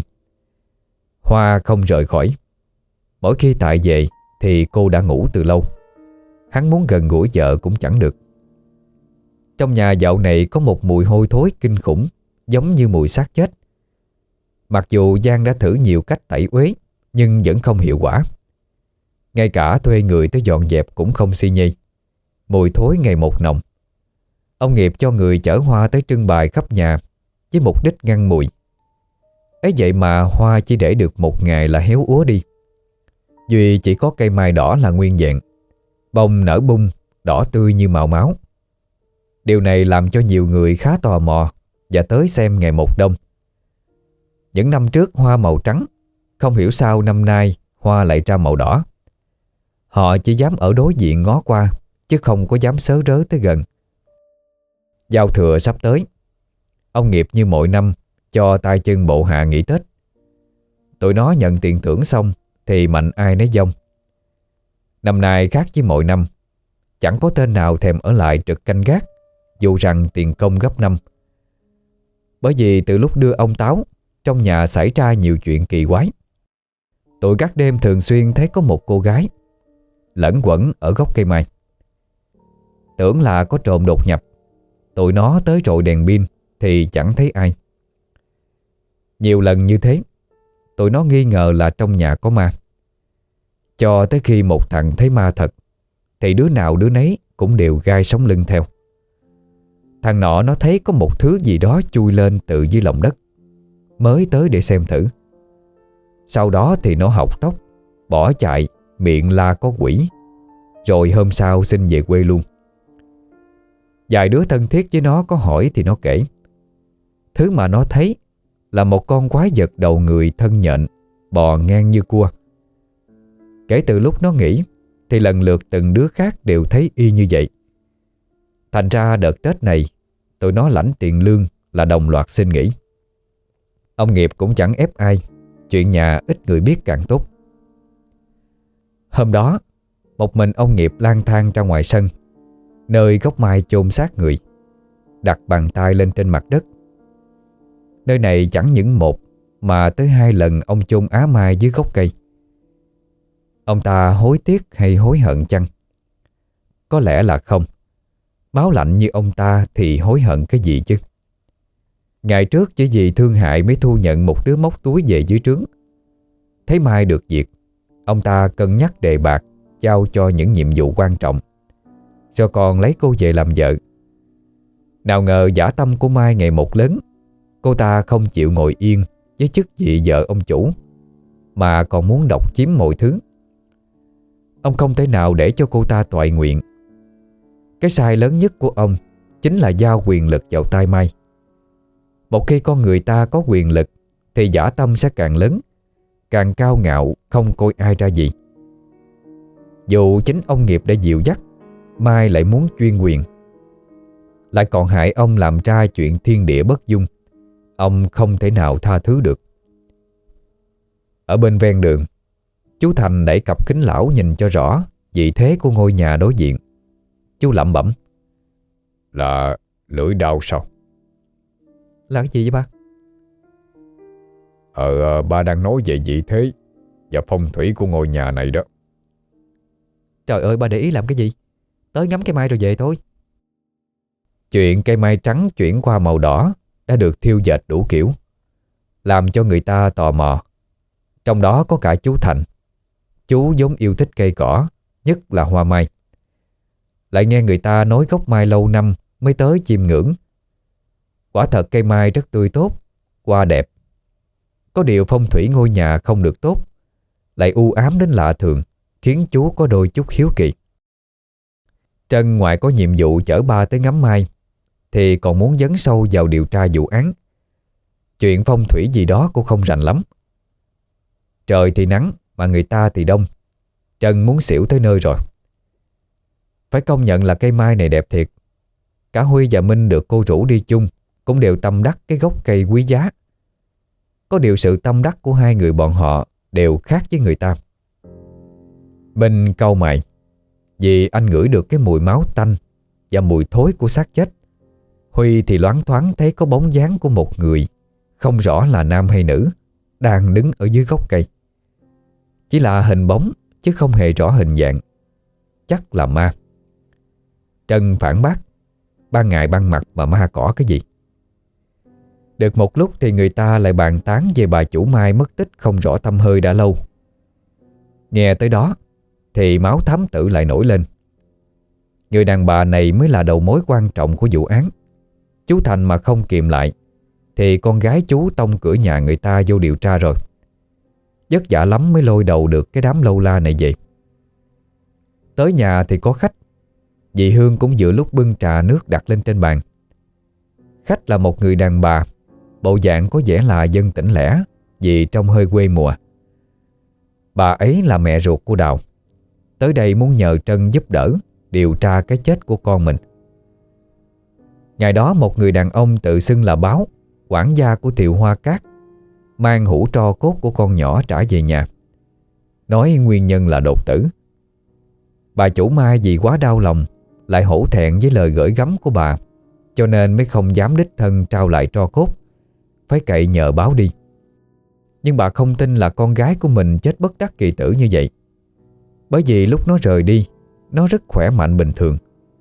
Hoa không rời khỏi. Mỗi khi Tài về thì cô đã ngủ từ lâu. Hắn muốn gần gũi vợ cũng chẳng được. Trong nhà dạo này có một mùi hôi thối kinh khủng, giống như mùi xác chết. Mặc dù Giang đã thử nhiều cách tẩy uế, nhưng vẫn không hiệu quả. Ngay cả thuê người tới dọn dẹp cũng không xi nhê. Mùi thối ngày một nồng. Ông Nghiệp cho người chở Hoa tới trưng bày khắp nhà với mục đích ngăn mùi. Ấy vậy mà Hoa chỉ để được một ngày là héo úa đi. Duy chỉ có cây mai đỏ là nguyên vẹn, bông nở bung, đỏ tươi như màu máu. Điều này làm cho nhiều người khá tò mò và tới xem ngày một đông. Những năm trước hoa màu trắng, không hiểu sao năm nay hoa lại ra màu đỏ. Họ chỉ dám ở đối diện ngó qua, chứ không có dám sớ rớ tới gần. Giao thừa sắp tới, ông Nghiệp như mọi năm cho tay chân bộ hạ nghỉ Tết. Tụi nó nhận tiền thưởng xong thì mạnh ai nấy vong. Năm nay khác với mọi năm, chẳng có tên nào thèm ở lại trực canh gác, dù rằng tiền công gấp 5. Bởi vì từ lúc đưa ông Táo, trong nhà xảy ra nhiều chuyện kỳ quái. Tụi gác đêm thường xuyên thấy có một cô gái lẩn quẩn ở gốc cây mai. Tưởng là có trộm đột nhập, tụi nó tới rọi đèn pin thì chẳng thấy ai. Nhiều lần như thế, tụi nó nghi ngờ là trong nhà có ma. Cho tới khi một thằng thấy ma thật, thì đứa nào đứa nấy cũng đều gai sống lưng theo. Thằng nọ nó thấy có một thứ gì đó chui lên từ dưới lòng đất, mới tới để xem thử. Sau đó thì nó học tóc, bỏ chạy, miệng la có quỷ. Rồi hôm sau xin về quê luôn. Vài đứa thân thiết với nó có hỏi thì nó kể, thứ mà nó thấy là một con quái vật đầu người thân nhện, bò ngang như cua. Kể từ lúc nó nghĩ thì lần lượt từng đứa khác đều thấy y như vậy. Thành ra đợt Tết này tụi nó lãnh tiền lương là đồng loạt xin nghỉ. Ông Nghiệp cũng chẳng ép ai, chuyện nhà ít người biết càng tốt. Hôm đó, một mình ông Nghiệp lang thang ra ngoài sân, nơi gốc mai chôn xác người, đặt bàn tay lên trên mặt đất. Nơi này chẳng những một mà tới 2 lần ông chôn á mai dưới gốc cây. Ông ta hối tiếc hay hối hận chăng? Có lẽ là không. Máu lạnh như ông ta thì hối hận cái gì chứ? Ngày trước chỉ vì thương hại mới thu nhận một đứa móc túi về dưới trướng. Thấy Mai được việc, ông ta cân nhắc đề bạc giao cho những nhiệm vụ quan trọng, rồi còn lấy cô về làm vợ. Nào ngờ dã tâm của Mai ngày một lớn. Cô ta không chịu ngồi yên với chức vị vợ ông chủ, mà còn muốn độc chiếm mọi thứ. Ông không thể nào để cho cô ta toại nguyện. Cái sai lớn nhất của ông chính là giao quyền lực vào tay Mai. Một khi con người ta có quyền lực thì dã tâm sẽ càng lớn, càng cao ngạo, không coi ai ra gì. Dù chính ông Nghiệp đã dịu dắt, Mai lại muốn chuyên quyền, lại còn hại ông làm ra chuyện thiên địa bất dung. Ông không thể nào tha thứ được. Ở bên ven đường, chú Thành đẩy cặp kính lão nhìn cho rõ vị thế của ngôi nhà đối diện. Chú lẩm bẩm:
Là lưỡi đao sao?
Là cái gì vậy ba?
Ba đang nói về vị thế và phong thủy của ngôi nhà này đó.
Trời ơi, ba để ý làm cái gì? Tới ngắm cây mai rồi về thôi.
Chuyện cây mai trắng chuyển qua màu đỏ đã được thêu dệt đủ kiểu, làm cho người ta tò mò. Trong đó có cả chú Thành. Chú vốn yêu thích cây cỏ, nhất là hoa mai. Lại nghe người ta nói gốc mai lâu năm mới tới chiêm ngưỡng. Quả thật cây mai rất tươi tốt, hoa đẹp. Có điều phong thủy ngôi nhà không được tốt, lại u ám đến lạ thường, khiến chú có đôi chút hiếu kỳ. Trân ngoài có nhiệm vụ chở ba tới ngắm mai, thì còn muốn dấn sâu vào điều tra vụ án. Chuyện phong thủy gì đó cũng không rành lắm. Trời thì nắng mà người ta thì đông. Trân muốn xỉu tới nơi rồi. Phải công nhận là cây mai này đẹp thiệt. Cả Huy và Minh được cô rủ đi chung cũng đều tâm đắc cái gốc cây quý giá. Có điều sự tâm đắc của hai người bọn họ đều khác với người ta. Minh cau mày vì anh ngửi được cái mùi máu tanh và mùi thối của xác chết. Huy thì loáng thoáng thấy có bóng dáng của một người, không rõ là nam hay nữ, đang đứng ở dưới gốc cây. Chỉ là hình bóng chứ không hề rõ hình dạng. Chắc là ma. Trân phản bác: ban ngày ban mặt mà ma cỏ cái gì? Được một lúc thì người ta lại bàn tán về bà chủ Mai mất tích không rõ tăm hơi đã lâu. Nghe tới đó thì máu thám tử lại nổi lên. Người đàn bà này mới là đầu mối quan trọng của vụ án. Chú Thành mà không kìm lại thì con gái chú tông cửa nhà người ta vô điều tra rồi. Vất vả lắm mới lôi đầu được cái đám lâu la này về. Tới nhà thì có khách. Dì Hương cũng vừa lúc bưng trà nước đặt lên trên bàn. Khách là một người đàn bà, bộ dạng có vẻ là dân tỉnh lẻ vì trông hơi quê mùa. Bà ấy là mẹ ruột của Đào. Tới đây muốn nhờ Trân giúp đỡ điều tra cái chết của con mình. Ngày đó một người đàn ông tự xưng là Báo, quản gia của tiệm Hoa Cát, mang hũ tro cốt của con nhỏ trả về nhà, nói nguyên nhân là đột tử. Bà chủ Mai vì quá đau lòng, lại hổ thẹn với lời gửi gắm của bà, cho nên mới không dám đích thân trao lại tro cốt, phải cậy nhờ Báo đi. Nhưng bà không tin là con gái của mình chết bất đắc kỳ tử như vậy, bởi vì lúc nó rời đi, nó rất khỏe mạnh bình thường.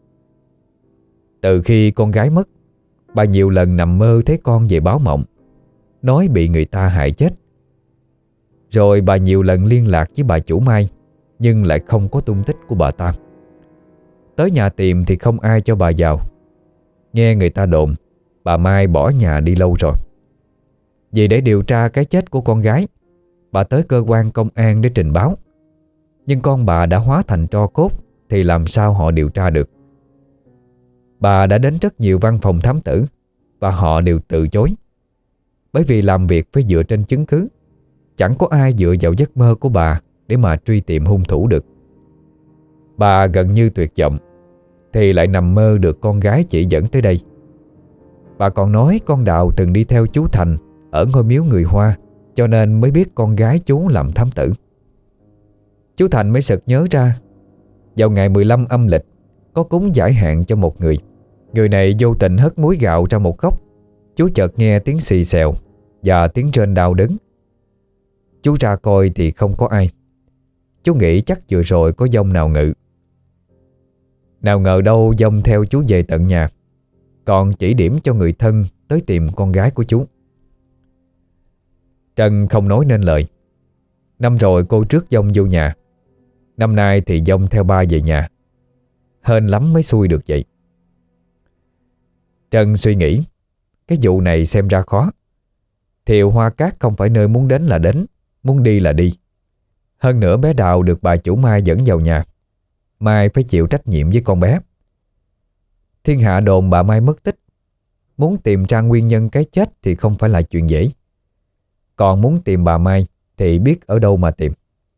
Từ khi con gái mất, bà nhiều lần nằm mơ thấy con về báo mộng, nói bị người ta hại chết. Rồi bà nhiều lần liên lạc với bà chủ Mai, nhưng lại không có tung tích của bà ta. Tới nhà tìm thì không ai cho bà vào. Nghe người ta đồn bà Mai bỏ nhà đi lâu rồi. Vì để điều tra cái chết của con gái, bà tới cơ quan công an để trình báo. Nhưng con bà đã hóa thành tro cốt thì làm sao họ điều tra được. Bà đã đến rất nhiều văn phòng thám tử và họ đều từ chối. Bởi vì làm việc phải dựa trên chứng cứ, chẳng có ai dựa vào giấc mơ của bà để mà truy tìm hung thủ được. Bà gần như tuyệt vọng thì lại nằm mơ được con gái chỉ dẫn tới đây. Bà còn nói con Đào từng đi theo chú Thành ở ngôi miếu người Hoa, cho nên mới biết con gái chú làm thám tử. Chú Thành mới sực nhớ ra, vào ngày 15 âm lịch có cúng giải hạn cho một người. Người này vô tình hất muối gạo ra một góc. Chú chợt nghe tiếng xì xèo và tiếng rên đau đớn. Chú ra coi thì không có ai. Chú nghĩ chắc vừa rồi có dông nào ngự. Nào ngờ đâu dông theo chú về tận nhà, còn chỉ điểm cho người thân tới tìm con gái của chú. Trân không nói nên lời. Năm rồi cô trước dông vô nhà, năm nay thì dông theo ba về nhà. Hên lắm mới xui được vậy. Trân suy nghĩ, cái vụ này xem ra khó. Thiệu Hoa Cát không phải nơi muốn đến là đến, muốn đi là đi. Hơn nữa bé Đào được bà chủ Mai dẫn vào nhà, Mai phải chịu trách nhiệm với con bé. Thiên hạ đồn bà Mai mất tích. Muốn tìm ra nguyên nhân cái chết thì không phải là chuyện dễ. Còn muốn tìm bà Mai thì biết ở đâu mà tìm.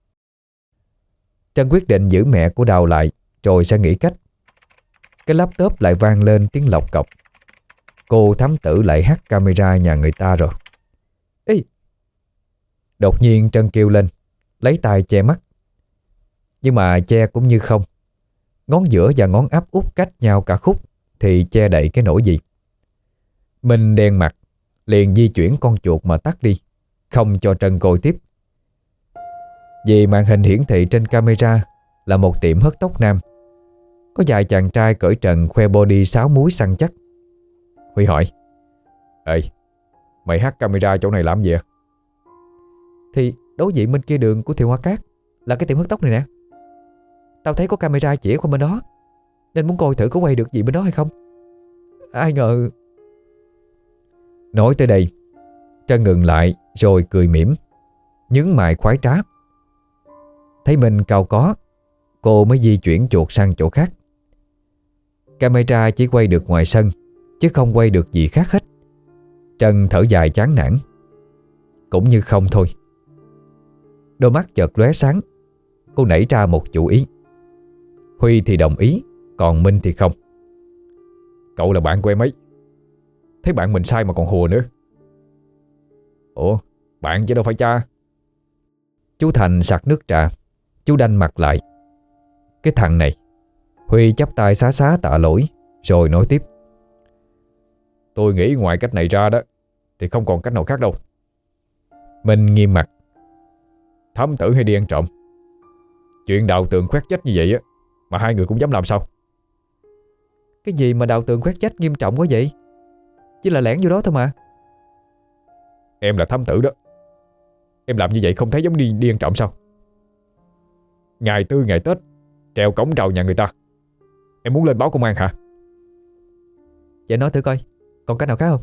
Trân quyết định giữ mẹ của Đào lại rồi sẽ nghĩ cách. Cái laptop lại vang lên tiếng lọc cọc. Cô thám tử lại hack camera nhà người ta rồi. Ê! Đột nhiên Trân kêu lên, lấy tay che mắt. Nhưng mà che cũng như không. Ngón giữa và ngón áp út cách nhau cả khúc thì che đậy cái nỗi gì. Mình đen mặt, liền di chuyển con chuột mà tắt đi, không cho Trân coi tiếp. Vì màn hình hiển thị trên camera là một tiệm hớt tóc nam. Có vài chàng trai cởi trần khoe body 6 múi săn chắc. Huy hỏi: Ê, mày hack camera chỗ này làm gì à? Thì đối diện bên kia đường của Thiệu Hoa Cát là cái tiệm hớt tóc này nè. Tao thấy có camera chỉ qua bên đó, nên muốn coi thử có quay được gì bên đó hay không. Ai ngờ... Nói tới đây, Trân ngừng lại rồi cười mỉm, nhướng mày khoái trá. Thấy mình cau có, cô mới di chuyển chuột sang chỗ khác. Camera chỉ quay được ngoài sân, chứ không quay được gì khác hết. Trân thở dài chán nản. Cũng như không thôi. Đôi mắt chợt lóe sáng. Cô nảy ra một chủ ý. Huy thì đồng ý, còn Minh thì không. Cậu là bạn của em ấy, thấy bạn mình sai mà còn hùa nữa. Ủa, bạn chứ đâu phải cha. Chú Thành sặc nước trà. Chú đanh mặt lại. Cái thằng này. Huy chắp tay xá xá tạ lỗi, rồi nói tiếp: Tôi nghĩ ngoài cách này ra đó thì không còn cách nào khác đâu. Minh nghiêm mặt: Thám tử hay đi ăn trộm? Chuyện đào tường khoét chết như vậy á mà hai người cũng dám làm sao? Cái gì mà đào tường khoét chết nghiêm trọng quá vậy? Chỉ là lẻn vô đó thôi mà. Em là thám tử đó. Em làm như vậy không thấy giống đi ăn trộm sao? Ngày Tư ngày Tết treo cổng rào nhà người ta, em muốn lên báo công an hả? Vậy nói thử coi, còn cách nào khác không?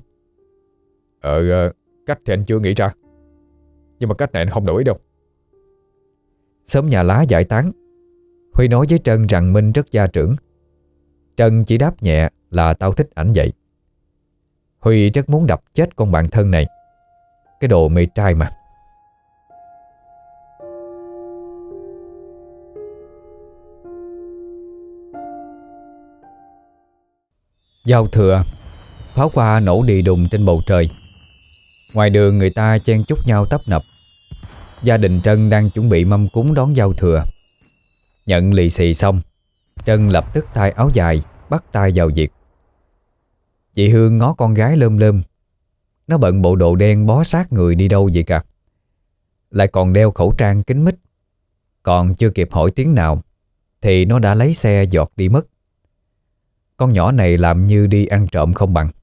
Cách thì anh chưa nghĩ ra, nhưng mà cách này anh không đổi đâu. Sớm nhà lá giải tán, Huy nói với Trân rằng Minh rất gia trưởng. Trân chỉ đáp nhẹ là tao thích ảnh vậy. Huy rất muốn đập chết con bạn thân này. Cái đồ mê trai mà. Giao thừa, pháo hoa nổ đì đùng trên bầu trời. Ngoài đường người ta chen chúc nhau tấp nập. Gia đình Trân đang chuẩn bị mâm cúng đón giao thừa. Nhận lì xì xong, Trân lập tức thay áo dài, bắt tay vào việc. Chị Hương ngó con gái lơm lơm. Nó bận bộ đồ đen bó sát người đi đâu vậy cả. Lại còn đeo khẩu trang kín mít. Còn chưa kịp hỏi tiếng nào thì nó đã lấy xe giọt đi mất. Con nhỏ này làm như đi ăn trộm không bằng.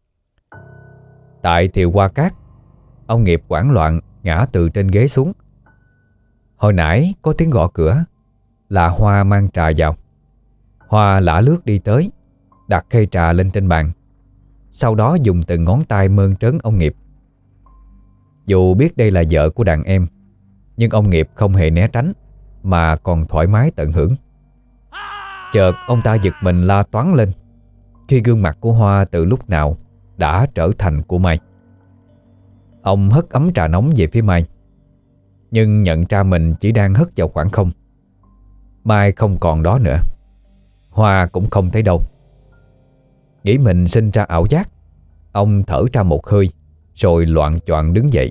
Tại Thiệu Hoa Cát, ông Nghiệp hoảng loạn ngã từ trên ghế xuống. Hồi nãy có tiếng gõ cửa, là Hoa mang trà vào. Hoa lả lướt đi tới, đặt khay trà lên trên bàn, sau đó dùng từng ngón tay mơn trớn ông Nghiệp. Dù biết đây là vợ của đàn em, nhưng ông Nghiệp không hề né tránh, mà còn thoải mái tận hưởng. Chợt ông ta giật mình la toáng lên khi gương mặt của Hoa từ lúc nào đã trở thành của Mai. Ông hất ấm trà nóng về phía Mai, nhưng nhận ra mình chỉ đang hất vào khoảng không. Mai không còn đó nữa, Hoa cũng không thấy đâu. Nghĩ mình sinh ra ảo giác, ông thở ra một hơi rồi loạng choạng đứng dậy.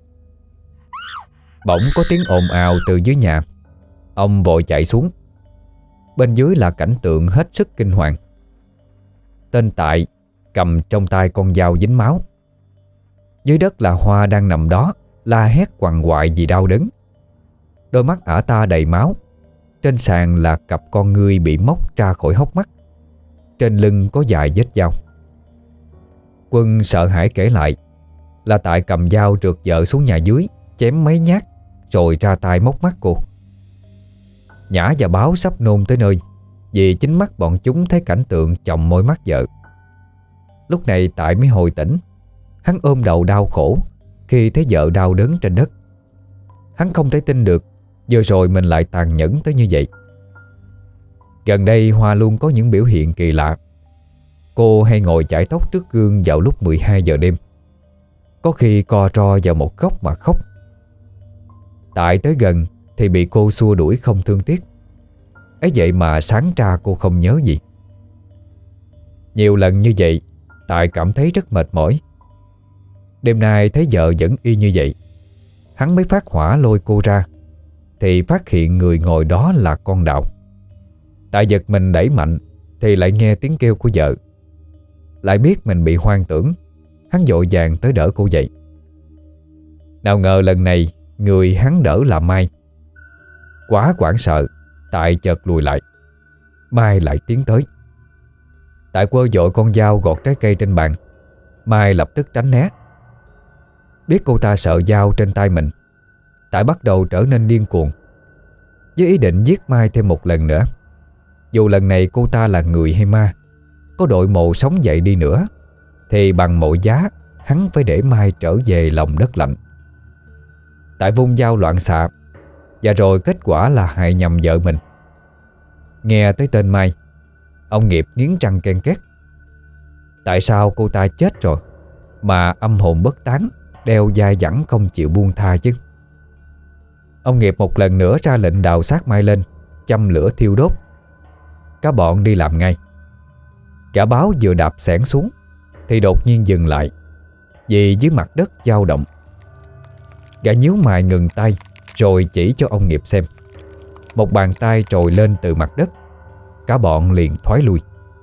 Bỗng có tiếng ồn ào từ dưới nhà. Ông vội chạy xuống. Bên dưới là cảnh tượng hết sức kinh hoàng. Tên Tại cầm trong tay con dao dính máu. Dưới đất là Hoa đang nằm đó, la hét quằn quại vì đau đớn. Đôi mắt ả ta đầy máu. Trên sàn là cặp con ngươi bị móc ra khỏi hốc mắt. Trên lưng có vài vết dao. Quân sợ hãi kể lại là Tại cầm dao rượt vợ xuống nhà dưới, chém mấy nhát rồi ra tay móc mắt cô. Nhã và Báo sắp nôn tới nơi vì chính mắt bọn chúng thấy cảnh tượng chồng môi mắt vợ. Lúc này Tại mới hồi tỉnh. Hắn ôm đầu đau khổ khi thấy vợ đau đớn trên đất. Hắn không thể tin được vừa rồi mình lại tàn nhẫn tới như vậy. Gần đây Hoa luôn có những biểu hiện kỳ lạ. Cô hay ngồi chải tóc trước gương vào lúc 12 giờ đêm. Có khi co ro vào một góc mà khóc. Tại tới gần thì bị cô xua đuổi không thương tiếc. Ấy vậy mà sáng ra cô không nhớ gì. Nhiều lần như vậy, Tại cảm thấy rất mệt mỏi. Đêm nay thấy vợ vẫn y như vậy, hắn mới phát hỏa lôi cô ra thì phát hiện người ngồi đó là con Đạo. Tại giật mình đẩy mạnh thì lại nghe tiếng kêu của vợ. Lại biết mình bị hoang tưởng, hắn vội vàng tới đỡ cô dậy. Nào ngờ lần này người hắn đỡ là Mai. Quá hoảng sợ, Tại chợt lùi lại. Mai lại tiến tới. Tại quơ vội con dao gọt trái cây trên bàn. Mai lập tức tránh né. Biết cô ta sợ dao trên tay mình, Tại bắt đầu trở nên điên cuồng, với ý định giết Mai thêm một lần nữa. Dù lần này cô ta là người hay ma, có đội mộ sống dậy đi nữa thì bằng mọi giá hắn phải để Mai trở về lòng đất lạnh. Tại vung dao loạn xạ, và rồi kết quả là hại nhầm vợ mình. Nghe tới tên Mai, ông Nghiệp nghiến răng ken két. Tại sao cô ta chết rồi mà âm hồn bất tán, đeo dai dẳng không chịu buông tha chứ? Ông Nghiệp một lần nữa ra lệnh đào xác Mai lên, châm lửa thiêu đốt. Cả bọn đi làm ngay. Cả Báo vừa đạp xẻng xuống thì đột nhiên dừng lại vì dưới mặt đất dao động. Gã nhíu mày ngừng tay rồi chỉ cho ông Nghiệp xem. Một bàn tay trồi lên từ mặt đất. Cả bọn liền thoái lui.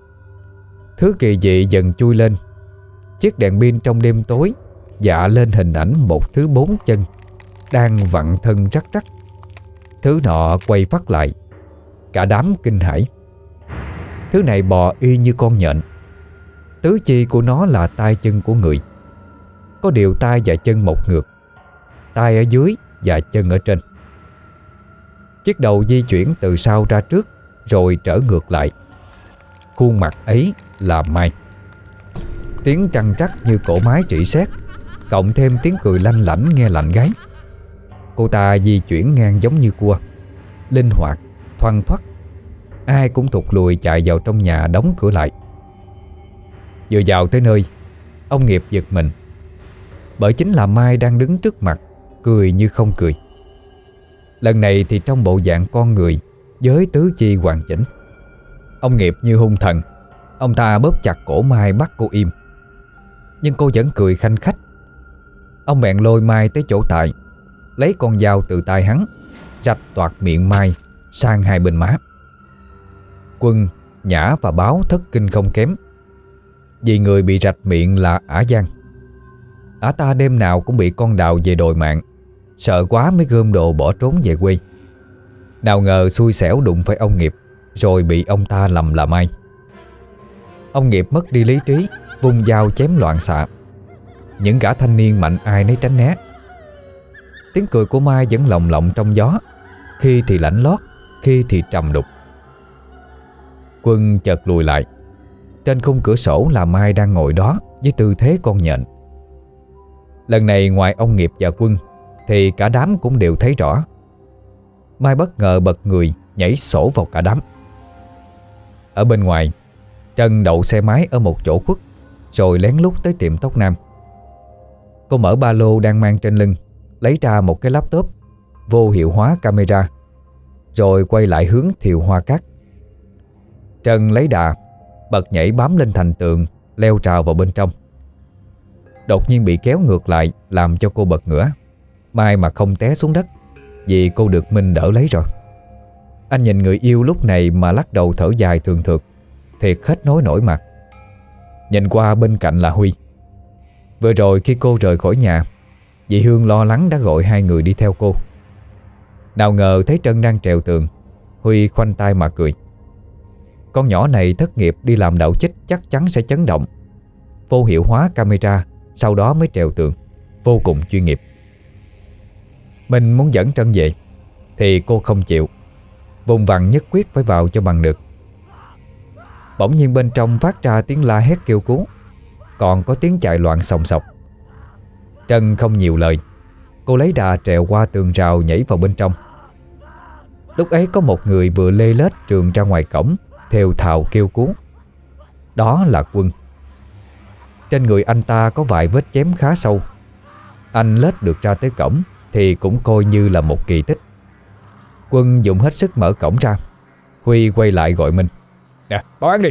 Thứ kỳ dị dần chui lên. Chiếc đèn pin trong đêm tối dạ lên hình ảnh một thứ 4 chân đang vặn thân rắc rắc. Thứ nọ quay phát lại. Cả đám kinh hãi. Thứ này bò y như con nhện. Tứ chi của nó là tay chân của người. Có điều tay và chân một ngược, tay ở dưới và chân ở trên. Chiếc đầu di chuyển từ sau ra trước rồi trở ngược lại. Khuôn mặt ấy là Mai. Tiếng trăng trắc như cỗ máy rỉ sét, cộng thêm tiếng cười lanh lảnh nghe lạnh gáy. Cô ta di chuyển ngang giống như cua, linh hoạt, thoăn thoắt. Ai cũng thụt lùi chạy vào trong nhà đóng cửa lại. Vừa vào tới nơi, ông Nghiệp giật mình, bởi chính là Mai đang đứng trước mặt, cười như không cười. Lần này thì trong bộ dạng con người với tứ chi hoàn chỉnh. Ông Nghiệp như hung thần. Ông ta bóp chặt cổ Mai bắt cô im, nhưng cô vẫn cười khanh khách. Ông bèn lôi Mai tới chỗ Tại, lấy con dao từ tay hắn, rạch toạc miệng Mai sang hai bên má. Quân, Nhã và Báo thất kinh không kém, vì người bị rạch miệng là Ả Giang. Ả ta đêm nào cũng bị con Đào về đòi mạng, sợ quá mới gom đồ bỏ trốn về quê. Nào ngờ xui xẻo đụng phải ông Nghiệp, rồi bị ông ta lầm là Mai. Ông Nghiệp mất đi lý trí, vung dao chém loạn xạ. Những gã thanh niên mạnh ai nấy tránh né. Tiếng cười của Mai vẫn lồng lộng trong gió, khi thì lạnh lót, khi thì trầm đục. Quân chợt lùi lại. Trên khung cửa sổ là Mai đang ngồi đó với tư thế con nhện. Lần này ngoài ông Nghiệp và Quân thì cả đám cũng đều thấy rõ. Mai bất ngờ bật người nhảy sổ vào cả đám. Ở bên ngoài, Trân đậu xe máy ở một chỗ khuất, rồi lén lút tới tiệm tóc nam. Cô mở ba lô đang mang trên lưng, lấy ra một cái laptop vô hiệu hóa camera, rồi quay lại hướng Thiều Hoa Cát. Trân lấy đà, bật nhảy bám lên thành tường, leo trào vào bên trong. Đột nhiên bị kéo ngược lại, làm cho cô bật ngửa. May mà không té xuống đất, vì cô được Minh đỡ lấy rồi. Anh nhìn người yêu lúc này mà lắc đầu thở dài thường thượt, thiệt hết nói nổi mặt. Nhìn qua bên cạnh là Huy. Vừa rồi khi cô rời khỏi nhà, dì Hương lo lắng đã gọi hai người đi theo cô. Nào ngờ thấy Trân đang trèo tường, Huy khoanh tay mà cười. Con nhỏ này thất nghiệp đi làm đạo chích chắc chắn sẽ chấn động. Vô hiệu hóa camera, sau đó mới trèo tường, vô cùng chuyên nghiệp. Mình muốn dẫn Trân về thì cô không chịu, vùng vằng nhất quyết phải vào cho bằng được. Bỗng nhiên bên trong phát ra tiếng la hét kêu cứu, còn có tiếng chạy loạn sòng sọc. Trân không nhiều lời, cô lấy đà trèo qua tường rào nhảy vào bên trong. Lúc ấy có một người vừa lê lết trườn ra ngoài cổng, thều thào kêu cứu. Đó là Quân. Trên người anh ta có vài vết chém khá sâu. Anh lết được ra tới cổng thì cũng coi như là một kỳ tích. Quân dùng hết sức mở cổng ra. Huy quay lại gọi Minh.
Nè, báo án đi.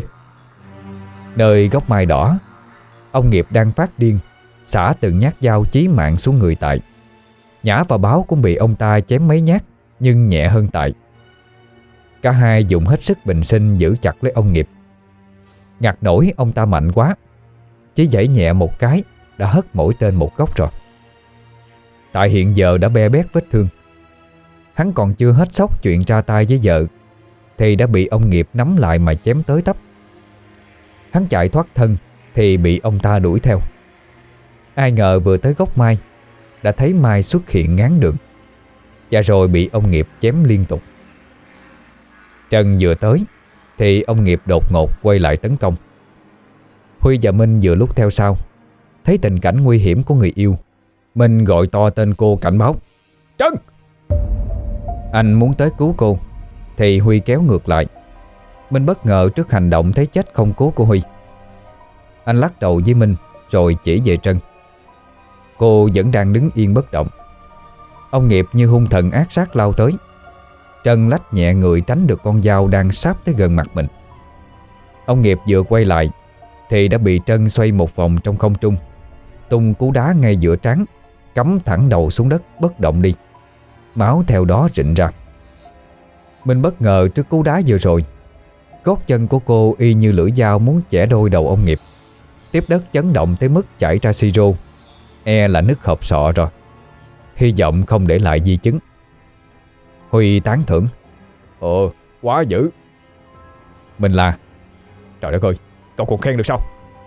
Nơi gốc mai đỏ, ông Nghiệp đang phát điên, xả từng nhát dao chí mạng xuống người Tại. Nhã và Báo cũng bị ông ta chém mấy nhát, nhưng nhẹ hơn Tại. Cả hai dùng hết sức bình sinh giữ chặt lấy ông Nghiệp. Ngặt nổi ông ta mạnh quá, chỉ giãy nhẹ một cái đã hất mỗi tên một góc rồi. Tại hiện giờ đã be bét vết thương. Hắn còn chưa hết sốc chuyện ra tay với vợ thì đã bị ông Nghiệp nắm lại mà chém tới tấp. Hắn chạy thoát thân thì bị ông ta đuổi theo. Ai ngờ vừa tới gốc mai đã thấy Mai xuất hiện ngáng đường, và rồi bị ông Nghiệp chém liên tục. Trân vừa tới thì ông Nghiệp đột ngột quay lại tấn công. Huy và Minh vừa lúc theo sau. Thấy tình cảnh nguy hiểm của người yêu, Minh gọi to tên cô cảnh báo.
Trân!
Anh muốn tới cứu cô thì Huy kéo ngược lại. Minh bất ngờ trước hành động thấy chết không cứu của Huy. Anh lắc đầu với Minh rồi chỉ về Trân. Cô vẫn đang đứng yên bất động. Ông Nghiệp như hung thần ác sát lao tới. Trân lách nhẹ người tránh được con dao đang sáp tới gần mặt mình. Ông Nghiệp vừa quay lại thì đã bị Trân xoay một vòng trong không trung, tung cú đá ngay giữa trán, cắm thẳng đầu xuống đất bất động đi. Máu theo đó rịn ra. Minh bất ngờ trước cú đá vừa rồi. Gót chân của cô y như lưỡi dao muốn chẻ đôi đầu ông Nghiệp. Tiếp đất chấn động tới mức chảy ra siro, e là nứt hộp sọ rồi. Hy vọng không để lại di chứng. Huy tán thưởng.
Quá dữ.
Mình là
Trời đất ơi, cậu còn khen được sao?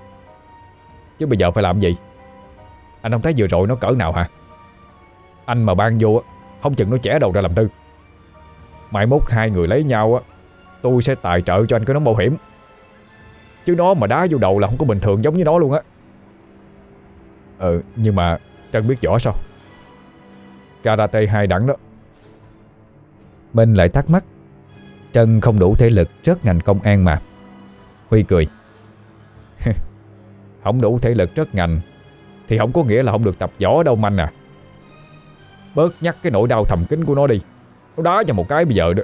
Chứ bây giờ phải làm gì? Anh không thấy vừa rồi nó cỡ nào hả? Anh mà ban vô không chừng nó chẻ đầu ra làm tư. Mai mốt hai người lấy nhau tôi sẽ tài trợ cho anh cái nón bảo hiểm. Chứ nó mà đá vô đầu là không có bình thường giống như nó luôn á. Nhưng mà Trân biết võ sao? Karate 2 đẳng đó.
Minh lại thắc mắc. Trân không đủ thể lực rớt ngành công an mà. Huy cười.
Không đủ thể lực rớt ngành thì không có nghĩa là không được tập võ đâu Manh à. Bớt nhắc cái nỗi đau thầm kín của nó đi. Nó đá cho một cái bây giờ đó.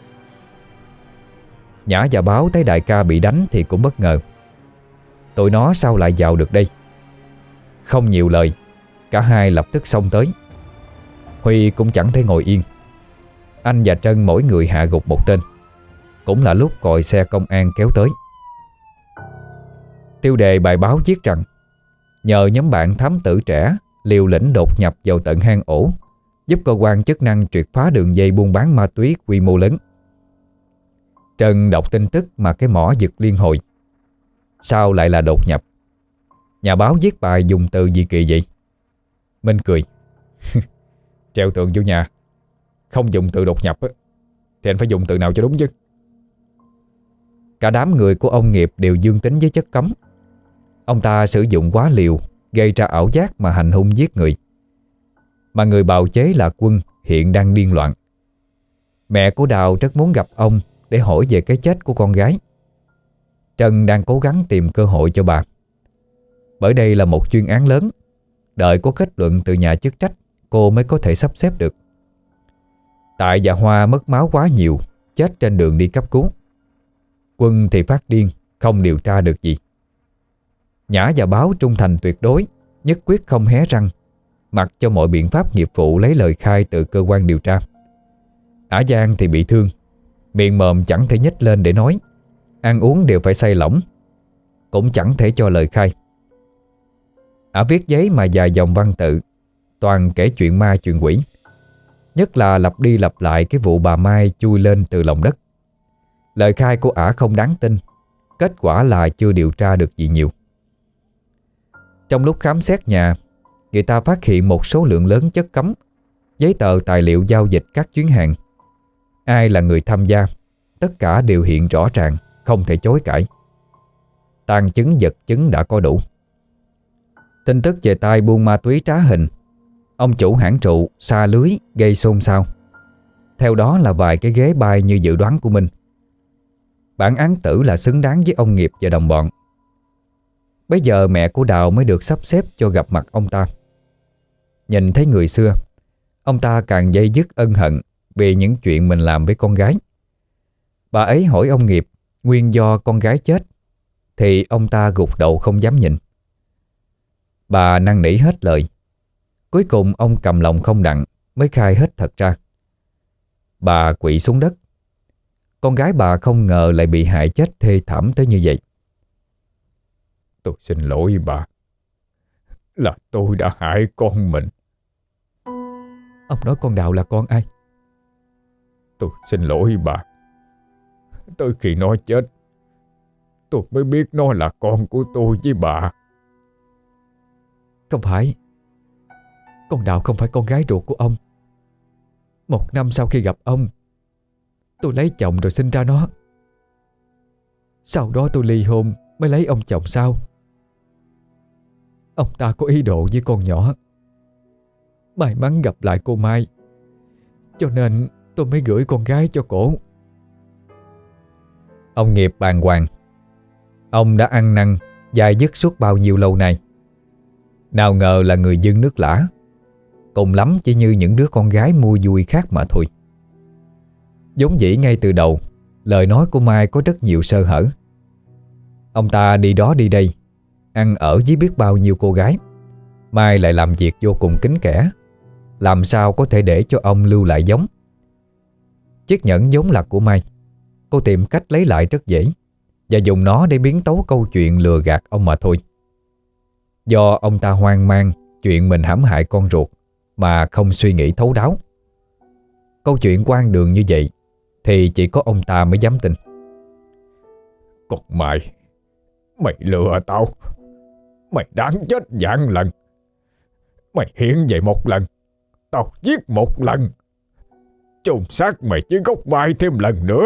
Nhã và Báo thấy đại ca bị đánh thì cũng bất ngờ. Tụi nó sao lại vào được đây? Không nhiều lời, cả hai lập tức xông tới. Huy cũng chẳng thể ngồi yên. Anh và Trân mỗi người hạ gục một tên. Cũng là lúc còi xe công an kéo tới. Tiêu đề bài báo viết rằng nhờ nhóm bạn thám tử trẻ liều lĩnh đột nhập vào tận hang ổ, giúp cơ quan chức năng triệt phá đường dây buôn bán ma túy quy mô lớn. Trân đọc tin tức mà cái mỏ giật liên hồi. Sao lại là đột nhập? Nhà báo viết bài dùng từ gì kỳ vậy? Minh cười.
Treo tường vô nhà không dùng từ đột nhập thì anh phải dùng từ nào cho đúng chứ?
Cả đám người của ông Nghiệp đều dương tính với chất cấm. Ông ta sử dụng quá liều, gây ra ảo giác mà hành hung giết người. Mà người bào chế là Quân hiện đang điên loạn. Mẹ của Đào rất muốn gặp ông để hỏi về cái chết của con gái. Trân đang cố gắng tìm cơ hội cho bà. Bởi đây là một chuyên án lớn, đợi có kết luận từ nhà chức trách cô mới có thể sắp xếp được. Tại và Hoa mất máu quá nhiều chết trên đường đi cấp cứu. Quân thì phát điên, không điều tra được gì. Nhã và Báo trung thành tuyệt đối, nhất quyết không hé răng, mặc cho mọi biện pháp nghiệp vụ lấy lời khai từ cơ quan điều tra. Ả Giang thì bị thương, miệng mồm chẳng thể nhếch lên để nói, ăn uống đều phải xay lỏng, cũng chẳng thể cho lời khai. Ả viết giấy mà dài dòng văn tự, toàn kể chuyện ma chuyện quỷ, nhất là lặp đi lặp lại cái vụ bà Mai chui lên từ lòng đất. Lời khai của Ả không đáng tin, kết quả là chưa điều tra được gì nhiều. Trong lúc khám xét nhà, người ta phát hiện một số lượng lớn chất cấm, giấy tờ tài liệu giao dịch các chuyến hàng. Ai là người tham gia, tất cả đều hiện rõ ràng, không thể chối cãi. Tàn chứng vật chứng đã có đủ. Tin tức về tay buôn ma túy trá hình, ông chủ hãng rượu sa lưới gây xôn xao. Theo đó là vài cái ghế bay như dự đoán của mình. Bản án tử là xứng đáng với ông Nghiệp và đồng bọn. Bây giờ mẹ của Đào mới được sắp xếp cho gặp mặt ông ta. Nhìn thấy người xưa, ông ta càng dây dứt ân hận vì những chuyện mình làm với con gái. Bà ấy hỏi ông Nghiệp nguyên do con gái chết, thì ông ta gục đầu không dám nhịn. Bà năn nỉ hết lời. Cuối cùng ông cầm lòng không đặng mới khai hết thật ra. Bà quỵ xuống đất. Con gái bà không ngờ lại bị hại chết thê thảm tới như vậy.
Tôi xin lỗi bà, là tôi đã hại con mình.
Ông nói con Đào là con ai?
Tôi xin lỗi bà. Tới khi nó chết, tôi mới biết nó là con của tôi với bà.
Không phải. Con Đào không phải con gái ruột của ông. 1 năm sau khi gặp ông, tôi lấy chồng rồi sinh ra nó. Sau đó tôi ly hôn mới lấy ông chồng sau. Ông ta có ý đồ với con nhỏ. May mắn gặp lại cô Mai, cho nên tôi mới gửi con gái cho cổ.
Ông Nghiệp bàng hoàng. Ông đã ăn năn dai dứt suốt bao nhiêu lâu nay. Nào ngờ là người dưng nước lã, cùng lắm chỉ như những đứa con gái mua vui khác mà thôi. Vốn dĩ ngay từ đầu, lời nói của Mai có rất nhiều sơ hở. Ông ta đi đó đi đây, ăn ở với biết bao nhiêu cô gái. Mai lại làm việc vô cùng kín kẽ, làm sao có thể để cho ông lưu lại giống. Chiếc nhẫn vốn là của Mai, cô tìm cách lấy lại rất dễ và dùng nó để biến tấu câu chuyện lừa gạt ông mà thôi. Do ông ta hoang mang chuyện mình hãm hại con ruột mà không suy nghĩ thấu đáo. Câu chuyện quan đường như vậy thì chỉ có ông ta mới dám tin.
Con Mai, mày lừa tao. Mày đáng chết vạn lần. Mày hiện vậy một lần, tao giết một lần. Chôn xác mày dưới gốc mai thêm lần nữa.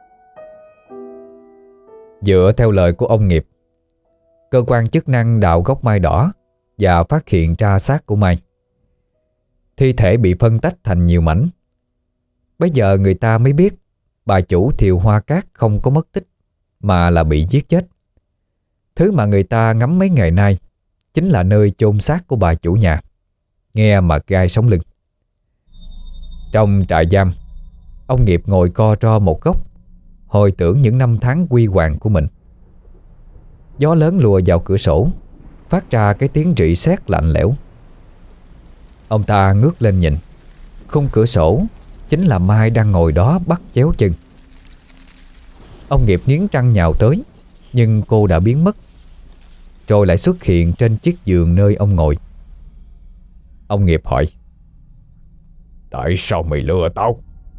Dựa theo lời của ông Nghiệp, cơ quan chức năng đào gốc mai đỏ và phát hiện ra xác của Mai. Thi thể bị phân tách thành nhiều mảnh. Bây giờ người ta mới biết bà chủ Thiều Hoa Cát không có mất tích mà là bị giết chết. Thứ mà người ta ngắm mấy ngày nay chính là nơi chôn xác của bà chủ nhà. Nghe mà gai sống lưng. Trong trại giam, ông Nghiệp ngồi co ro một góc, hồi tưởng những năm tháng huy hoàng của mình. Gió lớn lùa vào cửa sổ, phát ra cái tiếng rỉ sét lạnh lẽo. Ông ta ngước lên nhìn, khung cửa sổ chính là Mai đang ngồi đó bắt chéo chân. Ông Nghiệp nghiến răng nhào tới, nhưng cô đã biến mất, rồi lại xuất hiện trên chiếc giường nơi ông ngồi. Ông Nghiệp hỏi:
Tại sao mày lừa tao?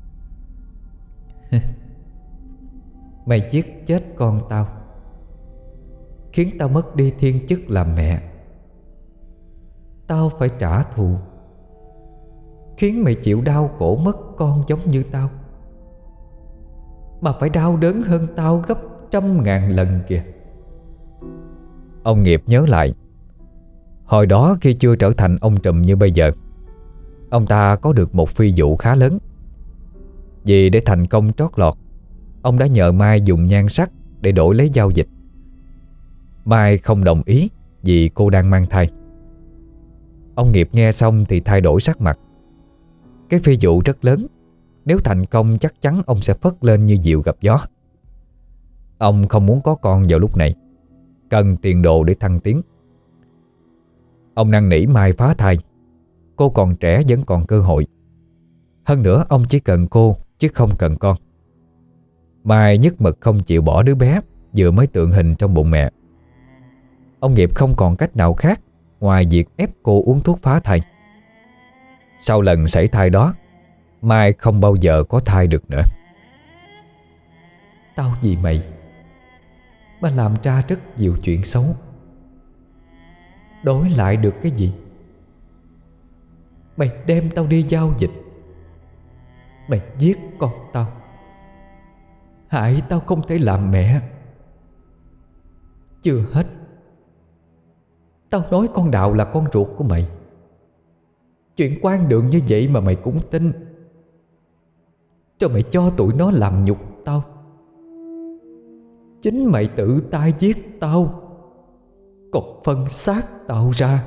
Mày giết chết con tao, khiến tao mất đi thiên chức làm mẹ. Tao phải trả thù, khiến mày chịu đau khổ mất con giống như tao, mà phải đau đớn hơn tao gấp 100.000 lần kìa.
Ông Nghiệp nhớ lại, hồi đó khi chưa trở thành ông trùm như bây giờ, ông ta có được một phi vụ khá lớn. Vì để thành công trót lọt, ông đã nhờ Mai dùng nhan sắc để đổi lấy giao dịch. Mai không đồng ý vì cô đang mang thai. Ông Nghiệp nghe xong thì thay đổi sắc mặt. Cái phi vụ rất lớn, Nếu thành công chắc chắn ông sẽ phất lên như diều gặp gió. Ông không muốn có con vào lúc này, cần tiền đồ để thăng tiến. Ông năn nỉ Mai phá thai. Cô còn trẻ vẫn còn cơ hội. Hơn nữa ông chỉ cần cô chứ không cần con. Mai nhất mực không chịu bỏ đứa bé vừa mới tượng hình trong bụng mẹ. Ông Nghiệp không còn cách nào khác ngoài việc ép cô uống thuốc phá thai. Sau lần sảy thai đó, Mai không bao giờ có thai được nữa.
Tao vì mày mà làm ra rất nhiều chuyện xấu. Đổi lại được cái gì? Mày đem tao đi giao dịch. Mày giết con tao, hại tao không thể làm mẹ. Chưa hết, tao nói con Đạo là con ruột của mày. Chuyện quan đường như vậy mà mày cũng tin. Cho mày cho tụi nó làm nhục tao. Chính mày tự tay giết tao, còn phân xác tao ra.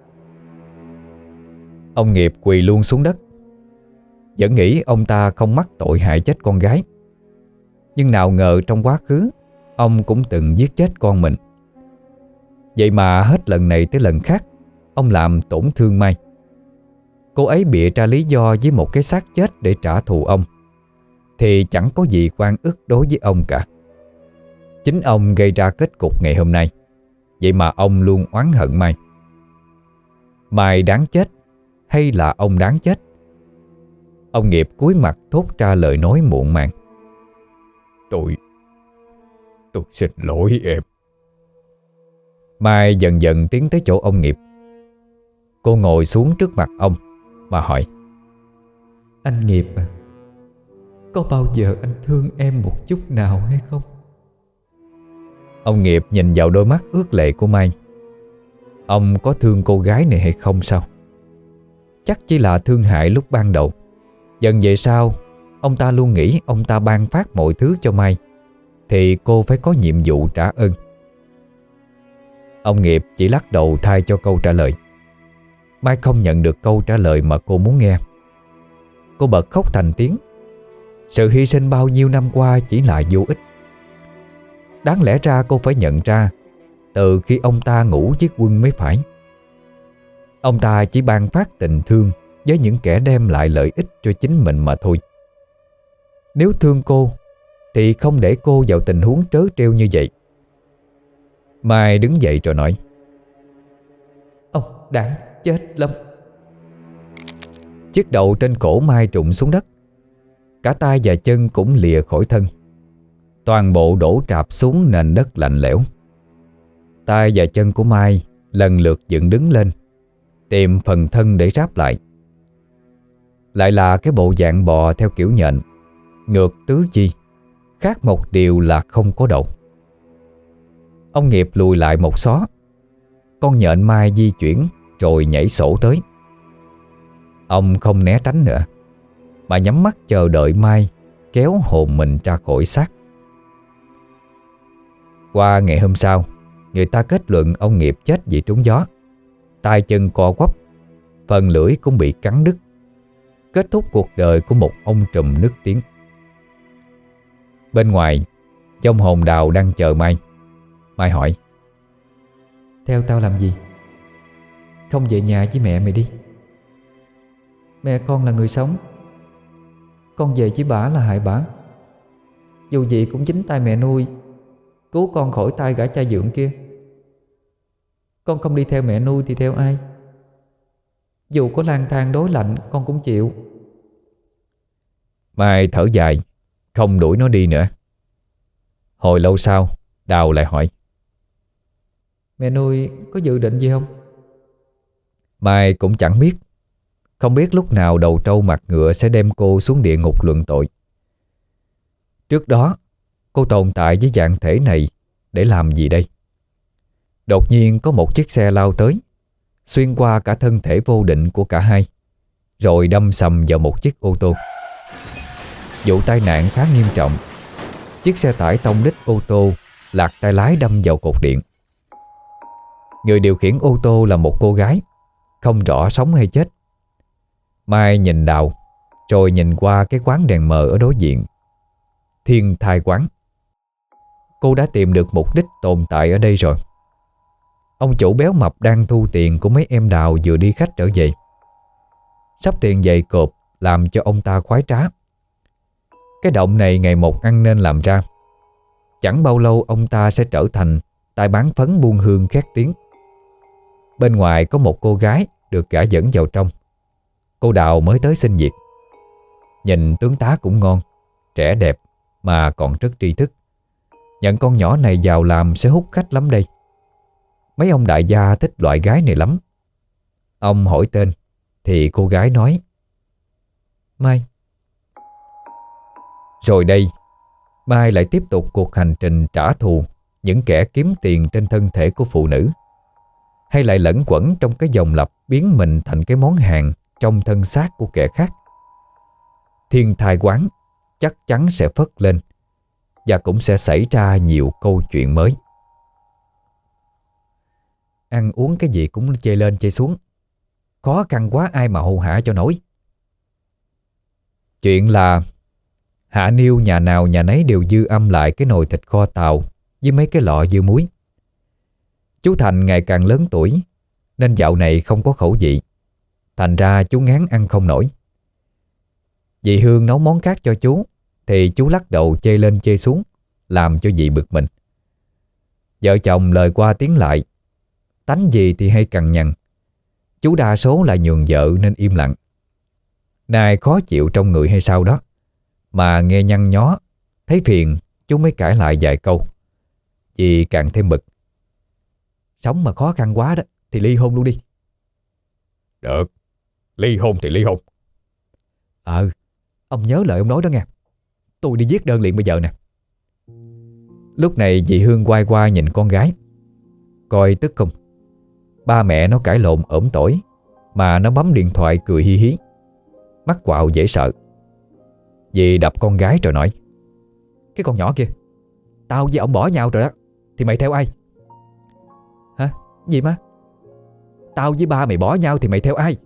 Ông Nghiệp quỳ luôn xuống đất. Vẫn nghĩ ông ta không mắc tội hại chết con gái. Nhưng nào ngờ trong quá khứ ông cũng từng giết chết con mình. Vậy mà hết lần này tới lần khác ông làm tổn thương Mai. Cô ấy bịa ra lý do với một cái xác chết để trả thù ông, thì chẳng có gì oan ức đối với ông cả. Chính ông gây ra kết cục ngày hôm nay. Vậy mà ông luôn oán hận Mai. Mai đáng chết hay là ông đáng chết? Ông Nghiệp cúi mặt thốt ra lời nói muộn màng.
Tôi xin lỗi em.
Mai dần dần tiến tới chỗ ông Nghiệp. Cô ngồi xuống trước mặt ông mà hỏi:
Anh Nghiệp à, có bao giờ anh thương em một chút nào hay không?
Ông Nghiệp nhìn vào đôi mắt ướt lệ của Mai. Ông có thương cô gái này hay không sao? Chắc chỉ là thương hại lúc ban đầu. Dần về sau, ông ta luôn nghĩ ông ta ban phát mọi thứ cho Mai thì cô phải có nhiệm vụ trả ơn. Ông Nghiệp chỉ lắc đầu thay cho câu trả lời. Mai không nhận được câu trả lời mà cô muốn nghe. Cô bật khóc thành tiếng. Sự hy sinh bao nhiêu năm qua chỉ là vô ích. Đáng lẽ ra cô phải nhận ra từ khi ông ta ngủ với Quân mới phải. Ông ta chỉ ban phát tình thương với những kẻ đem lại lợi ích cho chính mình mà thôi. Nếu thương cô thì không để cô vào tình huống trớ trêu như vậy. Mai đứng dậy rồi nói:
Ông đáng chết lắm.
Chiếc đầu trên cổ Mai trụng xuống đất. Cả tay và chân cũng lìa khỏi thân. Toàn bộ đổ rạp xuống nền đất lạnh lẽo. Tay và chân của Mai lần lượt dựng đứng lên, tìm phần thân để ráp lại. Lại là cái bộ dạng bò theo kiểu nhện, ngược tứ chi, khác một điều là không có đầu. Ông Nghiệp lùi lại một xó. Con nhện Mai di chuyển rồi nhảy sổ tới. Ông không né tránh nữa, mà nhắm mắt chờ đợi Mai kéo hồn mình ra khỏi xác. Qua ngày hôm sau, người ta kết luận ông Nghiệp chết vì trúng gió. tay chân co quắp, phần lưỡi cũng bị cắn đứt, kết thúc cuộc đời của một ông trùm nức tiếng. Bên ngoài, trong hồn Đào đang chờ Mai. Mai hỏi:
Theo tao làm gì? Không về nhà với mẹ mày đi. Mẹ con là người sống, con về với bả là hại bả. Dù gì cũng chính tay mẹ nuôi cứu con khỏi tay gã cha dượng kia. Con không đi theo mẹ nuôi thì theo ai? Dù có lang thang đối lạnh con cũng chịu.
Mai thở dài, không đuổi nó đi nữa. Hồi lâu sau, Đào lại hỏi:
Mẹ nuôi có dự định gì không?
Mai cũng chẳng biết. Không biết lúc nào đầu trâu mặt ngựa sẽ đem cô xuống địa ngục luận tội. Trước đó, cô tồn tại với dạng thể này để làm gì đây? Đột nhiên có một chiếc xe lao tới, xuyên qua cả thân thể vô định của cả hai, rồi đâm sầm vào một chiếc ô tô. Vụ tai nạn khá nghiêm trọng. Chiếc xe tải tông đít ô tô, lạc tay lái đâm vào cột điện. Người điều khiển ô tô là một cô gái, không rõ sống hay chết. Mai nhìn Đào, rồi nhìn qua cái quán đèn mờ ở đối diện. Thiên Thai quán. Cô đã tìm được mục đích tồn tại ở đây rồi. Ông chủ béo mập đang thu tiền của mấy em đào vừa đi khách trở về. Sắp tiền dày cộp làm cho ông ta khoái trá. Cái động này ngày một ăn nên làm ra. Chẳng bao lâu ông ta sẽ trở thành tay bán phấn buôn hương khét tiếng. Bên ngoài có một cô gái được gã dẫn vào trong. Cô Đào mới tới xin việc. Nhìn tướng tá cũng ngon, trẻ đẹp mà còn rất tri thức. Nhận con nhỏ này vào làm sẽ hút khách lắm đây. Mấy ông đại gia thích loại gái này lắm. Ông hỏi tên thì cô gái nói Mai. Rồi đây Mai lại tiếp tục cuộc hành trình trả thù những kẻ kiếm tiền trên thân thể của phụ nữ, hay lại lẫn quẩn trong cái vòng lặp biến mình thành cái món hàng trong thân xác của kẻ khác. Thiên Thai quán chắc chắn sẽ phất lên, và cũng sẽ xảy ra nhiều câu chuyện mới. Ăn uống cái gì cũng chê lên chê xuống, khó khăn quá ai mà hầu hạ cho nổi. Chuyện là hạ niêu nhà nào nhà nấy đều dư âm lại cái nồi thịt kho tàu với mấy cái lọ dưa muối. Chú Thành ngày càng lớn tuổi nên dạo này không có khẩu vị, thành ra chú ngán ăn không nổi. Dì Hương nấu món khác cho chú thì chú lắc đầu chê lên chê xuống, làm cho dì bực mình. Vợ chồng lời qua tiếng lại, tánh gì thì hay cằn nhằn. Chú đa số là nhường vợ nên im lặng. Nay khó chịu trong người hay sao đó mà nghe nhăn nhó, thấy phiền chú mới cãi lại vài câu. Dì càng thêm bực. Sống mà khó khăn quá đó thì ly hôn luôn đi.
Được, ly hôn thì ly hôn.
Ông nhớ lời ông nói đó nghe. Tôi đi viết đơn liền bây giờ nè.
Lúc này dì Hương quay qua nhìn con gái, coi tức không. Ba mẹ nó cãi lộn ổm tỏi mà nó bấm điện thoại cười hi hí, mắt quạo dễ sợ. Dì đập con gái rồi nói
Cái con nhỏ kia, tao với ông bỏ nhau rồi đó, thì mày theo ai? Hả? Gì má? Tao với ba mày bỏ nhau thì mày theo ai?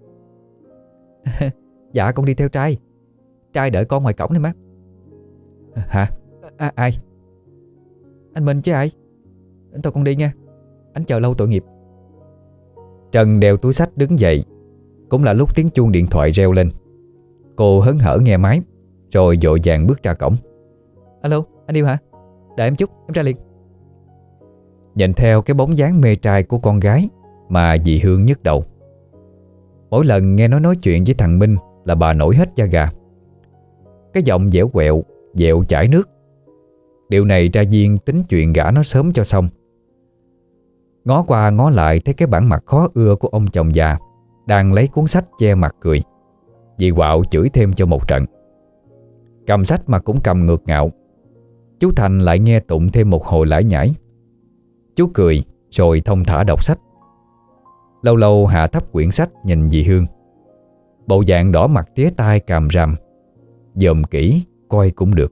Dạ con đi theo trai. Trai đợi con ngoài cổng này má.
Hả?
Ai? Anh Minh chứ ai? Thôi con đi nha, anh chờ lâu tội nghiệp.
Trần đeo túi xách đứng dậy. Cũng là lúc tiếng chuông điện thoại reo lên. Cô hớn hở nghe máy, rồi vội vàng bước ra cổng.
Alo, anh yêu hả? Đợi em chút, em ra liền.
Nhìn theo cái bóng dáng mê trai của con gái mà dì Hương nhức đầu. Mỗi lần nghe nó nói chuyện với thằng Minh là bà nổi hết da gà. Cái giọng dẻo quẹo, dẹo chảy nước. Điều này ra Duyên tính chuyện gả nó sớm cho xong. Ngó qua ngó lại thấy cái bản mặt khó ưa của ông chồng già đang lấy cuốn sách che mặt cười. Dì quạo chửi thêm cho một trận. Cầm sách mà cũng cầm ngược ngạo. Chú Thành lại nghe tụng thêm một hồi lải nhải. Chú cười rồi thong thả đọc sách. Lâu lâu hạ thấp quyển sách nhìn dì Hương. Bộ dạng đỏ mặt tía tai càm ràm. Dòm kỹ coi cũng được.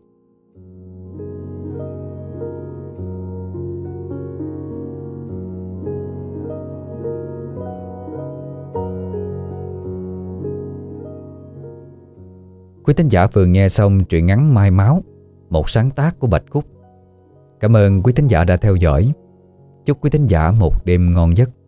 Quý thính giả vừa nghe xong truyện ngắn Mai Máu, một sáng tác của Bạch Cúc. Cảm ơn quý thính giả đã theo dõi. Chúc quý thính giả một đêm ngon giấc.